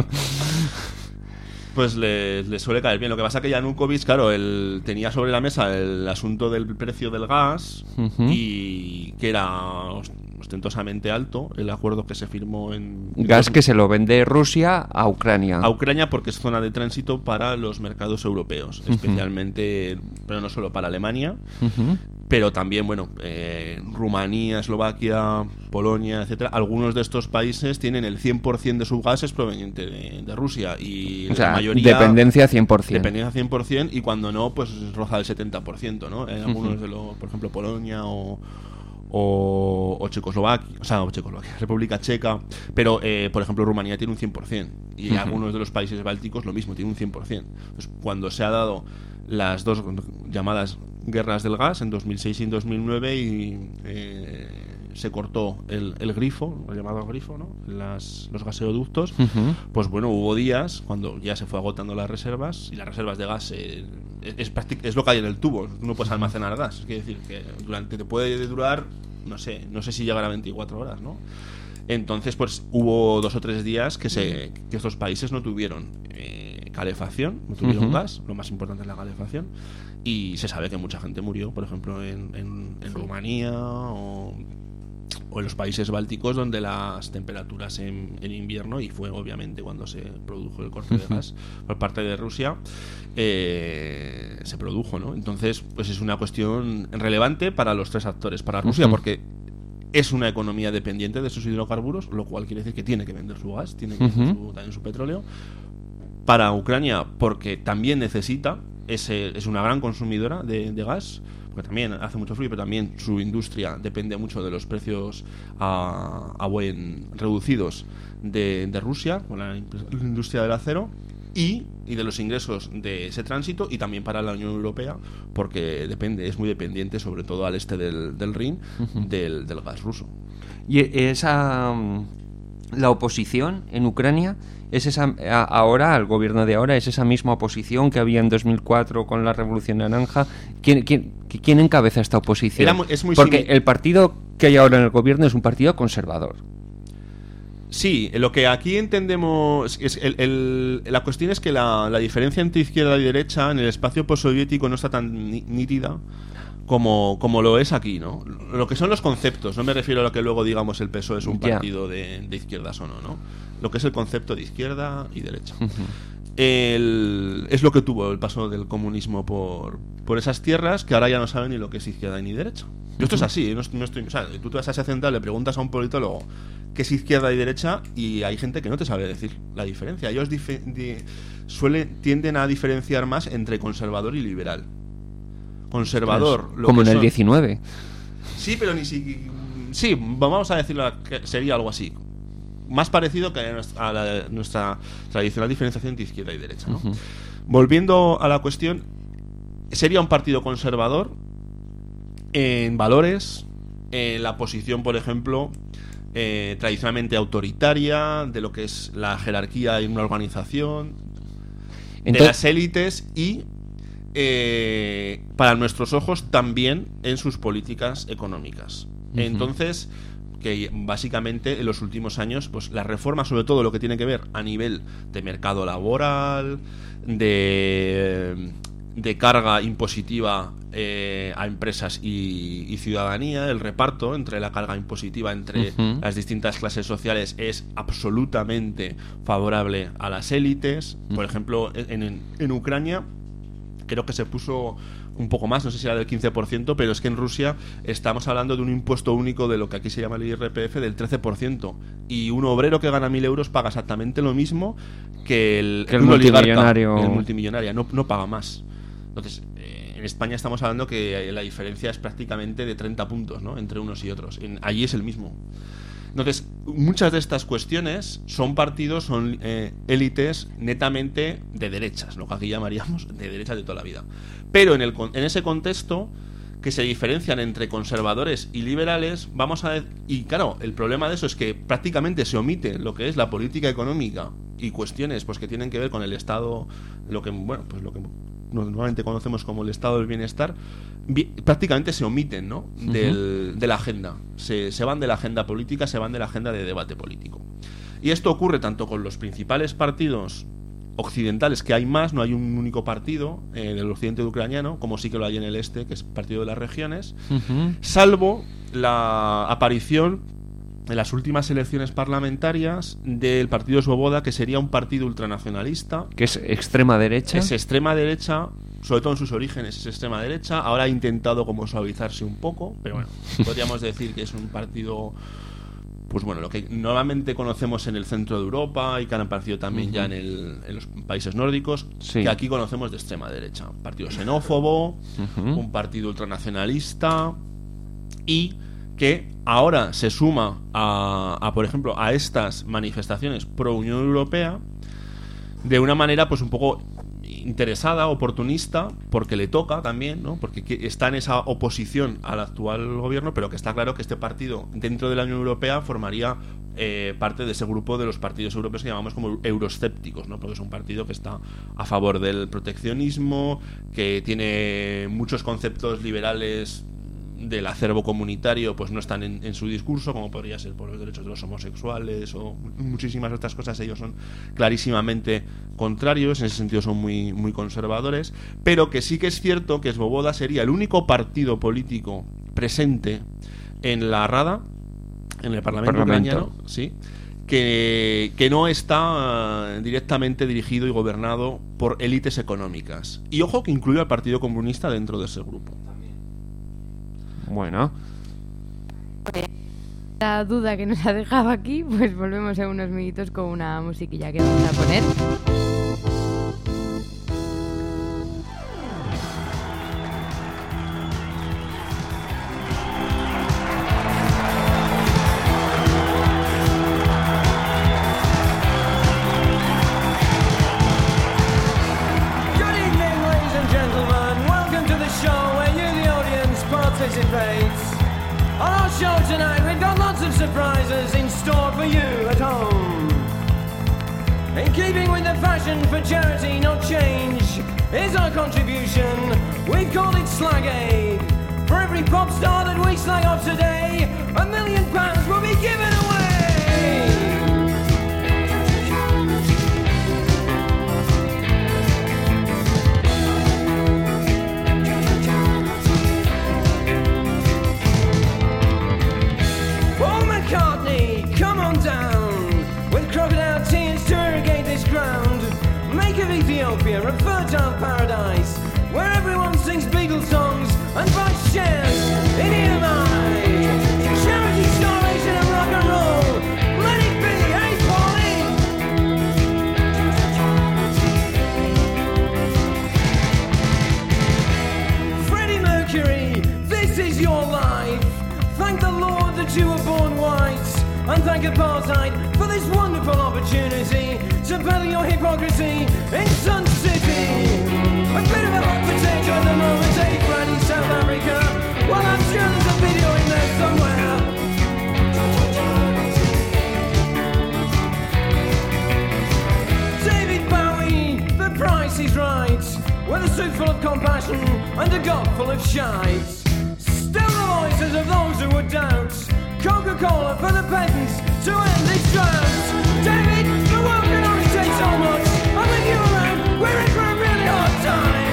Pues les le suele caer bien. Lo que pasa que Yanukovych, claro, él tenía sobre la mesa el asunto del precio del gas, Ujú. y que era ostentosamente alto el acuerdo que se firmó en... Gas que se lo vende Rusia a Ucrania. A Ucrania porque es zona de tránsito para los mercados europeos, Ujú. especialmente, pero no solo para Alemania, Ujú. pero también, bueno, eh, Rumanía, Eslovaquia, Polonia, etcétera. Algunos de estos países tienen el cien por ciento de su gas es proveniente de, de Rusia, y O sea, la mayoría... dependencia cien por ciento. Dependencia cien por ciento, y cuando no, pues roza el setenta por ciento, ¿no? En algunos Ujú. de los, por ejemplo, Polonia o... O, o Checoslovaquia, o sea, o Checoslovaquia, República Checa, pero eh, por ejemplo Rumanía tiene un cien por ciento, y Ujú. algunos de los países bálticos lo mismo, tiene un cien por ciento. Entonces, cuando se ha dado las dos llamadas guerras del gas en dos mil seis y en dos mil nueve, y eh, se cortó el, el grifo, el llamado grifo, ¿no? Las, los gaseoductos, Ujú. pues bueno, hubo días cuando ya se fue agotando las reservas, y las reservas de gas eh, es, práctic- es lo que hay en el tubo, tú no puedes almacenar gas, es decir, que durante te puede durar, no sé, no sé si llegará a veinticuatro horas, ¿no? Entonces, pues hubo dos o tres días que se que estos países no tuvieron eh, calefacción, no tuvieron Ujú. gas, lo más importante es la calefacción, y se sabe que mucha gente murió, por ejemplo, en, en, en Rumanía o, o o en los países bálticos, donde las temperaturas en, en invierno, y fue obviamente cuando se produjo el corte de gas por parte de Rusia, eh, se produjo, ¿no? Entonces, pues es una cuestión relevante para los tres actores, para Rusia, uh-huh. porque es una economía dependiente de sus hidrocarburos, lo cual quiere decir que tiene que vender su gas, tiene que uh-huh. vender su, también su petróleo. Para Ucrania, porque también necesita, es, es una gran consumidora de, de gas, porque también hace mucho frío, pero también su industria depende mucho de los precios a, a buen reducidos de, de Rusia, con la industria del acero, y, y de los ingresos de ese tránsito, y también para la Unión Europea, porque depende, es muy dependiente, sobre todo al este del, del Rin, uh-huh. del, del gas ruso. Y esa la oposición en Ucrania es esa ahora, al gobierno de ahora, es esa misma oposición que había en dos mil cuatro con la Revolución Naranja. ¿Quién, quién, quién encabeza esta oposición? Era muy, es muy Porque simil- el partido que hay ahora en el gobierno es un partido conservador. Sí, lo que aquí entendemos es el, el, la cuestión es que la, la diferencia entre izquierda y derecha en el espacio postsoviético no está tan ní- nítida como, como lo es aquí, ¿no? Lo que son los conceptos, no me refiero a lo que luego digamos el P S O E es un Ya. partido de, de izquierdas o no, ¿no? Lo que es el concepto de izquierda y derecha. Uh-huh. El, es lo que tuvo el paso del comunismo por, por esas tierras, que ahora ya no saben ni lo que es izquierda ni derecha. Y esto es así, no, no estoy, o sea, tú te vas a Asia Central, le preguntas a un politólogo qué es izquierda y derecha, y hay gente que no te sabe decir la diferencia. Ellos dife, di, suelen, tienden a diferenciar más entre conservador y liberal. Conservador, Pues, lo como que en el son, diecinueve. Sí, pero ni si, sí, vamos a decirlo que sería algo así. Más parecido que a nuestra, a la, nuestra tradicional diferenciación entre izquierda y derecha, ¿no? Uh-huh. Volviendo a la cuestión, sería un partido conservador en valores, en la posición, por ejemplo, eh, tradicionalmente autoritaria de lo que es la jerarquía en una organización, Entonces... de las élites, y eh, para nuestros ojos también en sus políticas económicas. Uh-huh. Entonces, que básicamente en los últimos años, pues las reformas, sobre todo lo que tiene que ver a nivel de mercado laboral, de, de carga impositiva eh, a empresas y, y ciudadanía, el reparto entre la carga impositiva entre uh-huh. las distintas clases sociales es absolutamente favorable a las élites. Uh-huh. Por ejemplo, en, en, en Ucrania creo que se puso un poco más, no sé si era del quince por ciento, pero es que en Rusia estamos hablando de un impuesto único de lo que aquí se llama el I R P F del trece por ciento, y un obrero que gana mil euros paga exactamente lo mismo que el, que el multimillonario. El multimillonario no, no paga más. Entonces, eh, en España estamos hablando que la diferencia es prácticamente de treinta puntos, ¿no?, entre unos y otros. En, allí es el mismo. Entonces, muchas de estas cuestiones son partidos, son eh, élites netamente de derechas, lo que aquí llamaríamos de derechas de toda la vida. Pero en, el, en ese contexto, que se diferencian entre conservadores y liberales, vamos a... Y claro, el problema de eso es que prácticamente se omite lo que es la política económica y cuestiones pues que tienen que ver con el Estado, lo que, bueno, pues lo que normalmente conocemos como el Estado del bienestar, prácticamente se omiten, ¿no?, del, de la agenda. Se, se van de la agenda política, se van de la agenda de debate político. Y esto ocurre tanto con los principales partidos occidentales, que hay más, no hay un único partido en el occidente ucraniano, como sí que lo hay en el este, que es el Partido de las Regiones, uh-huh. salvo la aparición en las últimas elecciones parlamentarias del Partido Svoboda, que sería un partido ultranacionalista. ¿Que es extrema derecha? Es extrema derecha, sobre todo en sus orígenes es extrema derecha. Ahora ha intentado como suavizarse un poco, pero bueno, podríamos decir que es un partido, pues bueno, lo que normalmente conocemos en el centro de Europa y que han aparecido también uh-huh. ya en, el, en los países nórdicos, sí. que aquí conocemos de extrema derecha. Un partido xenófobo, uh-huh. un partido ultranacionalista, y que ahora se suma a, a, por ejemplo, a estas manifestaciones pro Unión Europea de una manera pues un poco interesada, oportunista, porque le toca también, ¿no?, porque está en esa oposición al actual gobierno, pero que está claro que este partido dentro de la Unión Europea formaría eh, parte de ese grupo de los partidos europeos que llamamos como euroscépticos, ¿no?, porque es un partido que está a favor del proteccionismo, que tiene muchos conceptos liberales del acervo comunitario, pues no están en, en su discurso, como podría ser por los derechos de los homosexuales o muchísimas otras cosas. Ellos son clarísimamente contrarios, en ese sentido son muy, muy conservadores, pero que sí que es cierto que Svoboda sería el único partido político presente en la Rada en el Parlamento, Parlamento. ucraniano, sí, que, que no está directamente dirigido y gobernado por élites económicas. Y ojo que incluye al Partido Comunista dentro de ese grupo. Bueno. La duda que nos ha dejado aquí, pues volvemos en unos minutos con una musiquilla que vamos a poner. Good evening, ladies and gentlemen. Welcome to the show where you, the audience, participates. On our show tonight, we've got lots of surprises in store for you at home. In keeping with the fashion for charity, not change, is our contribution. We've called it Slag Aid. For every pop star that we slag off today, a million pounds will be given away. Paul McCartney, come on down with crocodile tears to irrigate this ground. Make of Ethiopia a fertile paradise where everyone sings Beatles songs and buys shares in E M I. Charity starvation and rock and roll. Let it be, hey Paulie! Freddie Mercury, this is your life. Thank the Lord that you were born white, and thank apartheid for this wonderful opportunity to battle your hypocrisy in Sun City. A bit of a hot potato at the moment, eh, Brad, in South Africa? Well, I'm sure there's a video in there somewhere. David Bowie, the price is right, with a suit full of compassion and a gut full of shite. Still the voices of those who would doubt. Coca-Cola for the peasants to end this drought. David, the world can only take so much. And with you around, we're in for a really hard time.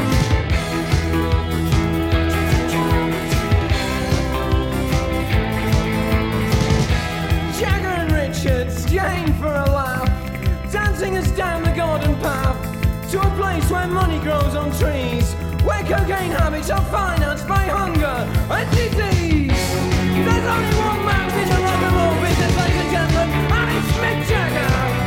Jagger and Richards, Jane for a laugh, dancing us down the garden path to a place where money grows on trees, where cocaine habits are financed by hunger and disease. There's only one man in the rock and roll business, ladies and gentlemen, and it's Mick Jagger.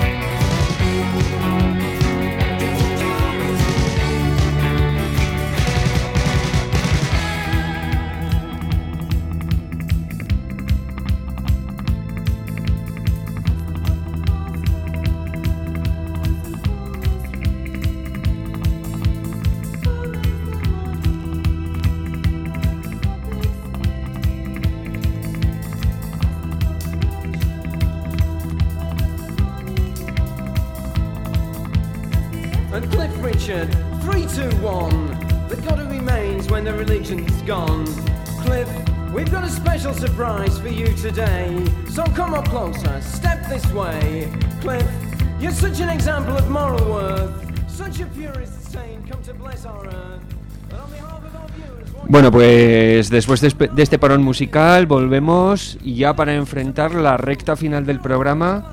And Cliff Richard, three, two, one. The God who remains when the religion's gone. Cliff, we've got a special surprise for you today. So come up closer, step this way. Cliff, you're such an example of moral worth. Such a purist saint, come to bless our earth. And on behalf of our viewers, won't Bueno, pues después de, de este parón musical volvemos ya para enfrentar la recta final del programa.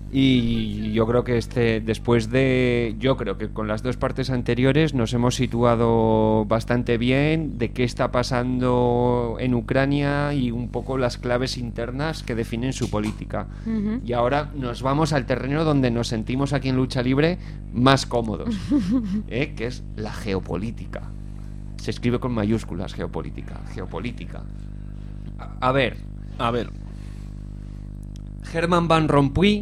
Y yo creo que este después de yo creo que con las dos partes anteriores nos hemos situado bastante bien de qué está pasando en Ucrania y un poco las claves internas que definen su política. Uh-huh. Y ahora nos vamos al terreno donde nos sentimos aquí en Lucha Libre más cómodos, ¿eh? Que es la geopolítica. Se escribe con mayúsculas, geopolítica, geopolítica. A, a ver, a ver. Herman Van Rompuy,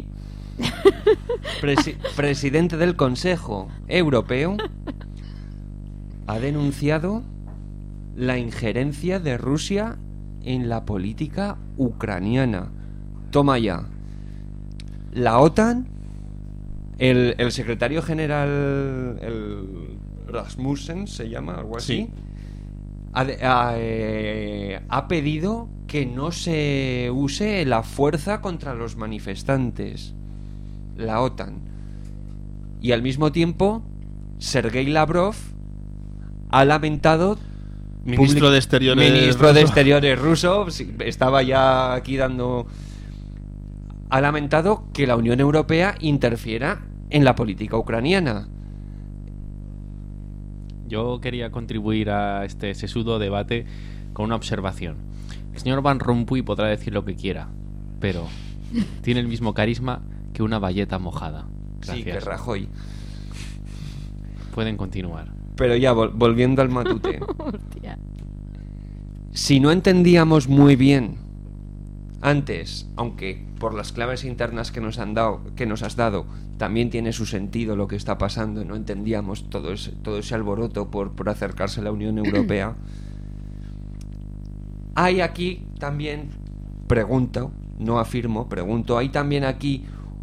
Presi- presidente del Consejo Europeo, ha denunciado la injerencia de Rusia en la política ucraniana. Toma ya. La OTAN, el, el secretario general, el Rasmussen se llama, algo así, Sí. ha, de- ha, eh, ha pedido que no se use la fuerza contra los manifestantes. La OTAN. Y al mismo tiempo, Sergei Lavrov ha lamentado... Ministro public- de Exteriores Ministro de ruso. Exteriores ruso. Sí, estaba ya aquí dando... ha lamentado que la Unión Europea interfiera en la política ucraniana. Yo quería contribuir a este sesudo debate con una observación. El señor Van Rompuy podrá decir lo que quiera, pero tiene el mismo carisma que una bayeta mojada. Gracias. Sí, que Rajoy. Pueden continuar. Pero ya, vol- volviendo al matute. Si no entendíamos muy bien antes, aunque por las claves internas que nos han dado, que nos has dado, también tiene su sentido lo que está pasando, no entendíamos todo ese, todo ese alboroto por, por acercarse a la Unión Europea. Hay aquí también, pregunto, no afirmo, pregunto, hay también aquí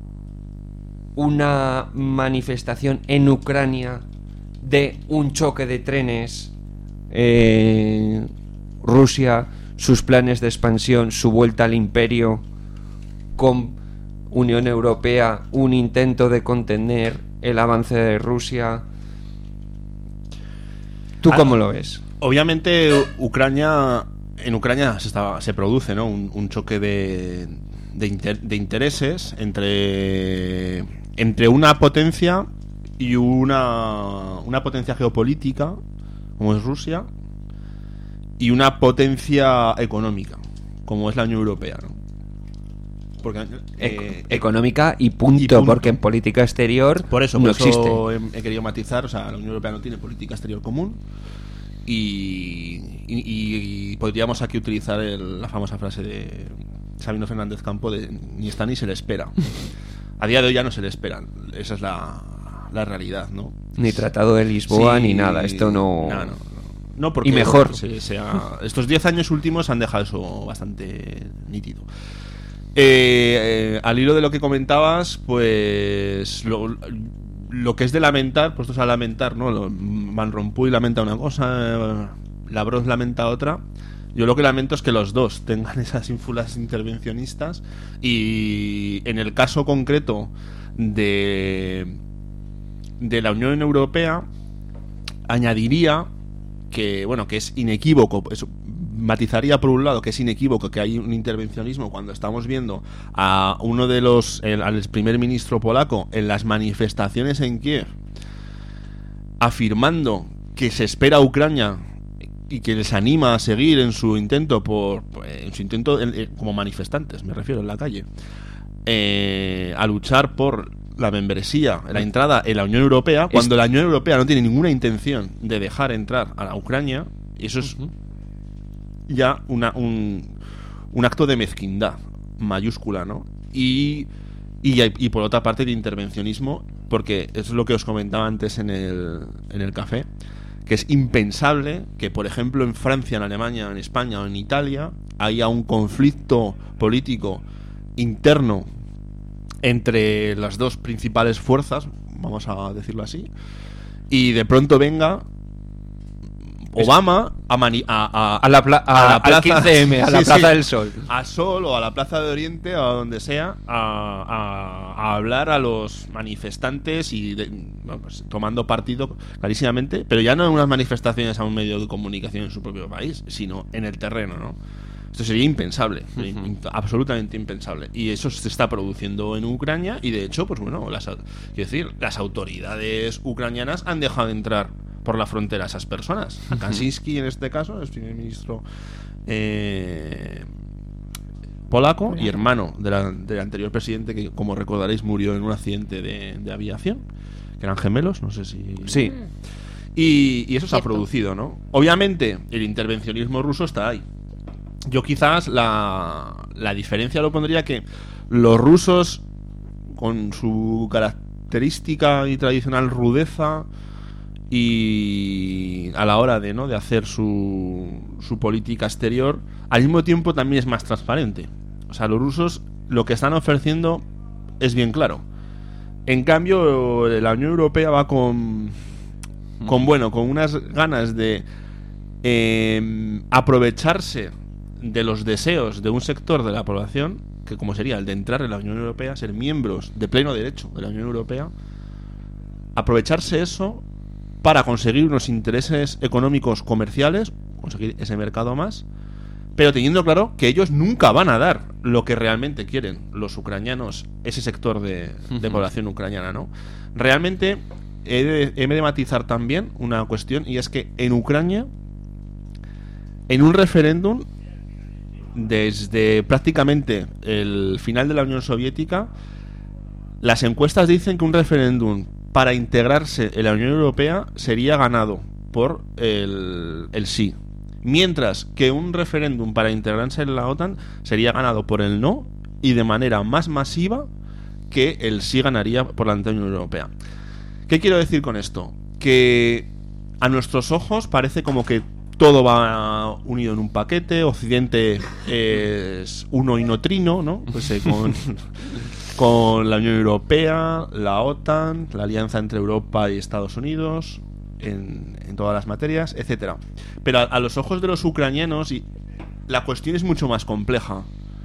una manifestación en Ucrania de un choque de trenes, eh, Rusia, sus planes de expansión, su vuelta al imperio, con Unión Europea, un intento de contener el avance de Rusia. ¿Tú Ah, cómo lo ves? Obviamente Ucrania, en Ucrania se, está, se produce, ¿no? un, un choque de, de, inter, de intereses entre, entre una potencia y una, una potencia geopolítica, como es Rusia, y una potencia económica, como es la Unión Europea, ¿no? Porque, eh, Ec- económica y punto, y punto, porque en política exterior por eso, no por eso existe. he, he querido matizar, o sea, la Unión Europea no tiene política exterior común y, y, y podríamos aquí utilizar el, la famosa frase de Sabino Fernández Campo de ni está ni se le espera. A día de hoy ya no se le esperan, esa es la, la realidad, ¿no? Ni Tratado de Lisboa Sí, ni nada, esto no... no, no. No, porque y mejor. Se, se ha, estos diez años últimos han dejado eso bastante nítido. Eh, eh, al hilo de lo que comentabas, pues lo, lo que es de lamentar, puestos a lamentar, ¿no? Lo, Van Rompuy lamenta una cosa, Lavrov lamenta otra. Yo lo que lamento es que los dos tengan esas ínfulas intervencionistas y en el caso concreto de, de la Unión Europea añadiría que, bueno, que es inequívoco, eso, matizaría por un lado que es inequívoco que hay un intervencionismo cuando estamos viendo a uno de los, el, al primer ministro polaco en las manifestaciones en Kiev afirmando que se espera a Ucrania y que les anima a seguir en su intento por en su intento en, como manifestantes, me refiero, en la calle, eh, a luchar por la membresía, la entrada en la Unión Europea, cuando la Unión Europea no tiene ninguna intención de dejar entrar a la Ucrania. Y eso es ya una, un, un acto de mezquindad mayúscula, ¿no? Y, y, y por otra parte de intervencionismo, porque es lo que os comentaba antes en el, en el café, que es impensable que, por ejemplo, en Francia, en Alemania, en España o en Italia haya un conflicto político interno entre las dos principales fuerzas, vamos a decirlo así, y de pronto venga Obama a, mani a, a, a la, pla a, a la plaza, quince eme, a la sí, Plaza sí, del Sol, a Sol o a la Plaza de Oriente o a donde sea, a, a, a hablar a los manifestantes y de, bueno, pues, tomando partido clarísimamente, pero ya no en unas manifestaciones a un medio de comunicación en su propio país, sino en el terreno, ¿no? Esto sería impensable, uh-huh. absolutamente impensable. Y eso se está produciendo en Ucrania y de hecho, pues bueno, las, quiero decir, las autoridades ucranianas han dejado de entrar por la frontera a esas personas. A Kaczynski, en este caso, el primer ministro eh, polaco y hermano de la, del anterior presidente que, como recordaréis, murió en un accidente de, de aviación, que eran gemelos, no sé si... Sí. Y, y eso se ha producido, ¿no? Obviamente, el intervencionismo ruso está ahí. Yo quizás la, la diferencia lo pondría que los rusos, con su característica y tradicional rudeza y a la hora de, ¿no? de hacer su, su política exterior, al mismo tiempo también es más transparente. O sea, los rusos lo que están ofreciendo es bien claro. En cambio, la Unión Europea va con, con bueno, con unas ganas de eh, aprovecharse de los deseos de un sector de la población, que como sería el de entrar en la Unión Europea, ser miembros de pleno derecho de la Unión Europea, aprovecharse eso para conseguir unos intereses económicos comerciales, conseguir ese mercado más, pero teniendo claro que ellos nunca van a dar lo que realmente quieren los ucranianos, ese sector de, de población ucraniana, ¿no? Realmente he de, he de matizar también una cuestión, y es que en Ucrania, en un referéndum, desde prácticamente el final de la Unión Soviética, las encuestas dicen que un referéndum para integrarse en la Unión Europea sería ganado por el, el sí, mientras que un referéndum para integrarse en la OTAN sería ganado por el no, y de manera más masiva que el sí ganaría por la Unión Europea. ¿Qué quiero decir con esto? Que a nuestros ojos parece como que todo va unido en un paquete. Occidente es uno y no trino, ¿no? Pues eh, con, con la Unión Europea, la OTAN, la alianza entre Europa y Estados Unidos en, en todas las materias, etcétera. Pero a, a los ojos de los ucranianos y la cuestión es mucho más compleja.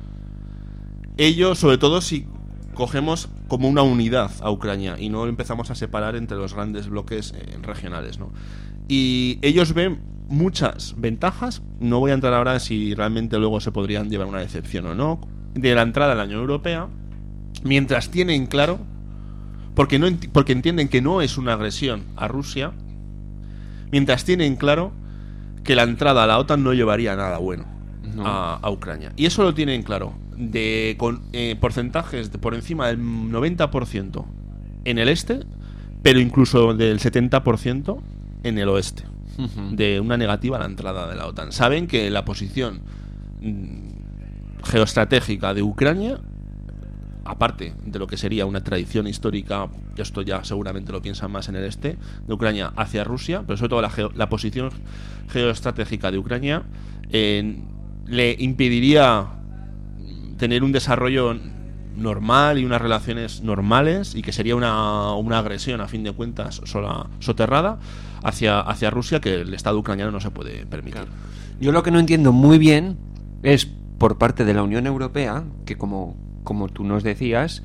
Ellos, sobre todo si cogemos como una unidad a Ucrania y no empezamos a separar entre los grandes bloques eh, regionales, ¿no? Y ellos ven muchas ventajas. No voy a entrar ahora en si realmente luego se podrían llevar una decepción o no de la entrada a la Unión Europea, mientras tienen claro, porque, no enti- porque entienden que no es una agresión a Rusia, mientras tienen claro que la entrada a la OTAN no llevaría nada bueno no. a, a Ucrania. Y eso lo tienen claro, de con eh, porcentajes de por encima del noventa por ciento en el este, pero incluso del setenta por ciento en el oeste, uh-huh. de una negativa a la entrada de la OTAN. Saben que la posición mmm, geoestratégica de Ucrania, aparte de lo que sería una tradición histórica, esto ya seguramente lo piensan más en el este, de Ucrania hacia Rusia, pero sobre todo la, geo, la posición geoestratégica de Ucrania eh, le impediría tener un desarrollo normal y unas relaciones normales, y que sería una, una agresión a fin de cuentas sola, soterrada hacia, hacia Rusia, que el Estado ucraniano no se puede permitir. Claro. Yo lo que no entiendo muy bien es por parte de la Unión Europea, que como, como tú nos decías,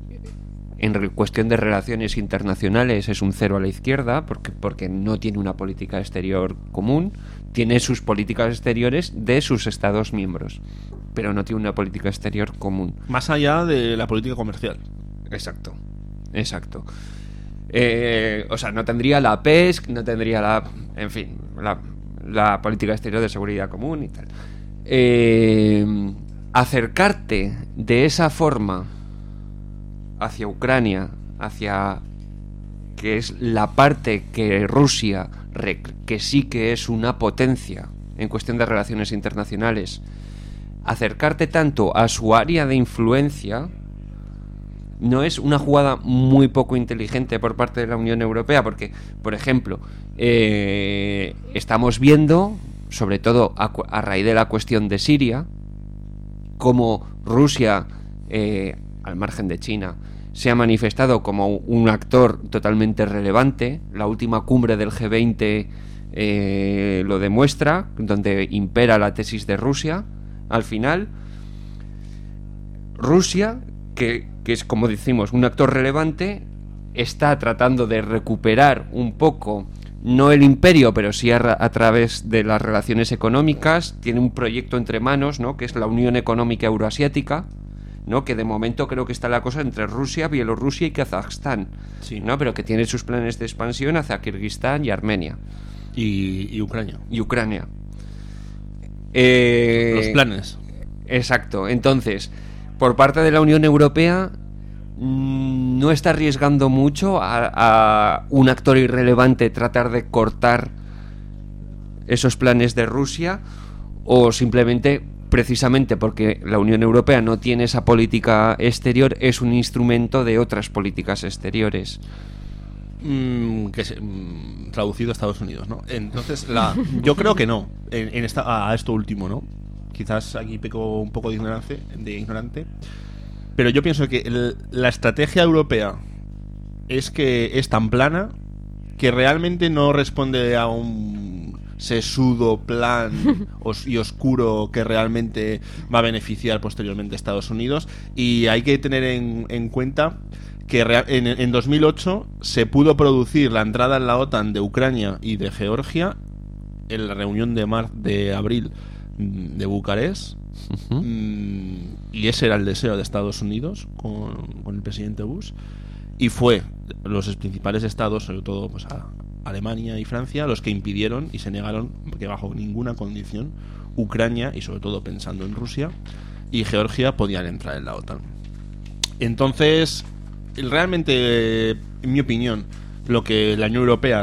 en cuestión de relaciones internacionales es un cero a la izquierda, porque, porque no tiene una política exterior común, tiene sus políticas exteriores de sus Estados miembros, pero no tiene una política exterior común. Más allá de la política comercial. Exacto, exacto. Eh, o sea, no tendría la P E S C, no tendría la... En fin, la, la política exterior de seguridad común y tal. Eh, acercarte de esa forma hacia Ucrania, hacia que es la parte que Rusia, que sí que es una potencia en cuestión de relaciones internacionales, acercarte tanto a su área de influencia, no es una jugada muy poco inteligente por parte de la Unión Europea, porque, por ejemplo, eh, estamos viendo, sobre todo a, a raíz de la cuestión de Siria, cómo Rusia, eh, al margen de China, se ha manifestado como un actor totalmente relevante. La última cumbre del G veinte eh, lo demuestra, donde impera la tesis de Rusia. Al final, Rusia, que, que es, como decimos, un actor relevante, está tratando de recuperar un poco, no el imperio, pero sí a, a través de las relaciones económicas. Tiene un proyecto entre manos, ¿no?, que es la Unión Económica Euroasiática, ¿no?, que de momento creo que está la cosa entre Rusia, Bielorrusia y Kazajstán, sí, ¿no?, pero que tiene sus planes de expansión hacia Kirguistán y Armenia. Y, y Ucrania. Y Ucrania. Eh, Los planes. Exacto. Entonces, por parte de la Unión Europea, mmm, no está arriesgando mucho a, a un actor irrelevante tratar de cortar esos planes de Rusia, o simplemente, precisamente porque la Unión Europea no tiene esa política exterior, es un instrumento de otras políticas exteriores. Mm, que se, mm, traducido a Estados Unidos, ¿no? Entonces, la, yo creo que no, en, en esta, a esto último, ¿no? Quizás aquí peco un poco de ignorante, de ignorante, pero yo pienso que el, la estrategia europea es que es tan plana que realmente no responde a un sesudo plan os, y oscuro que realmente va a beneficiar posteriormente a Estados Unidos. Y hay que tener en, en cuenta que en, en dos mil ocho se pudo producir la entrada en la OTAN de Ucrania y de Georgia en la reunión de mar de abril de Bucarest. Uh-huh. Y ese era el deseo de Estados Unidos con, con el presidente Bush. Y fue los principales estados, sobre todo pues, a Alemania y Francia, los que impidieron y se negaron que bajo ninguna condición Ucrania, y sobre todo pensando en Rusia, y Georgia podían entrar en la OTAN. Entonces, realmente, en mi opinión, lo que la Unión Europea,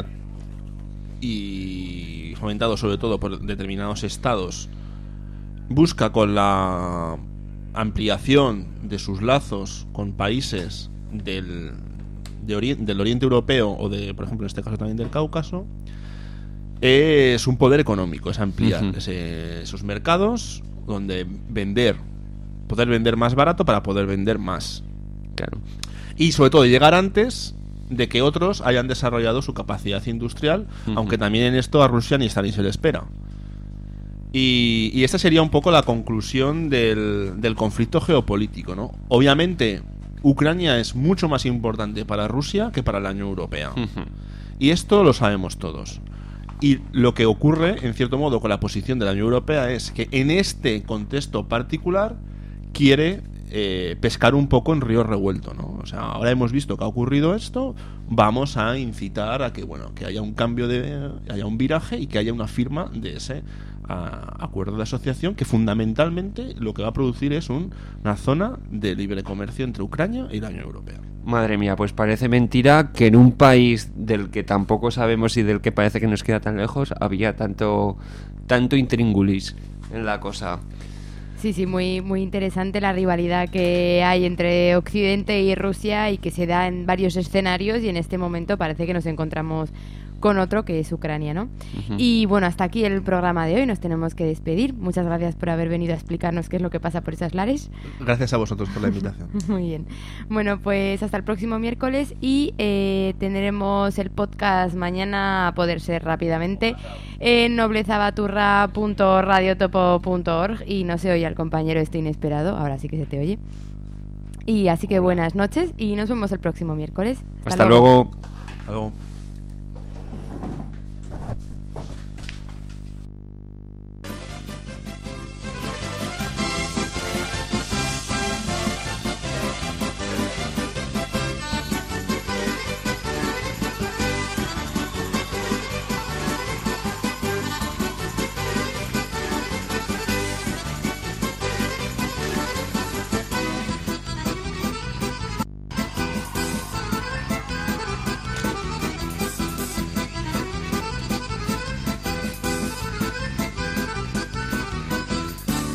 y fomentado sobre todo por determinados estados, busca con la ampliación de sus lazos con países del, de ori- del Oriente Europeo o de, por ejemplo, en este caso también del Cáucaso, es un poder económico, es ampliar uh-huh. ese, esos mercados donde vender, poder vender más barato para poder vender más. Claro. Y sobre todo llegar antes de que otros hayan desarrollado su capacidad industrial, uh-huh. aunque también en esto a Rusia ni está ni se le espera. Y, y esta sería un poco la conclusión del, del conflicto geopolítico, ¿no? Obviamente, Ucrania es mucho más importante para Rusia que para la Unión Europea. Uh-huh. Y esto lo sabemos todos. Y lo que ocurre, en cierto modo, con la posición de la Unión Europea es que en este contexto particular quiere eh, pescar un poco en río revuelto, ¿no? O sea, ahora hemos visto que ha ocurrido esto, vamos a incitar a que, bueno, que haya un cambio de, haya un viraje y que haya una firma de ese a, acuerdo de asociación que fundamentalmente lo que va a producir es un, una zona de libre comercio entre Ucrania y la Unión Europea. Madre mía, pues parece mentira que en un país del que tampoco sabemos y del que parece que nos queda tan lejos había tanto tanto intríngulis en la cosa. Sí, sí, muy muy interesante la rivalidad que hay entre Occidente y Rusia y que se da en varios escenarios, y en este momento parece que nos encontramos con otro que es Ucrania, ¿no? Uh-huh. Y bueno, hasta aquí el programa de hoy, nos tenemos que despedir. Muchas gracias por haber venido a explicarnos qué es lo que pasa por esas lares. Gracias a vosotros por la invitación. Muy bien. Bueno, pues hasta el próximo miércoles y eh, tendremos el podcast mañana, a poder ser rápidamente, en noblezabaturra punto radiotopo punto org, y no se oye al compañero este inesperado, ahora sí que se te oye. Y así que buenas noches y nos vemos el próximo miércoles. Hasta, hasta luego. Hasta luego.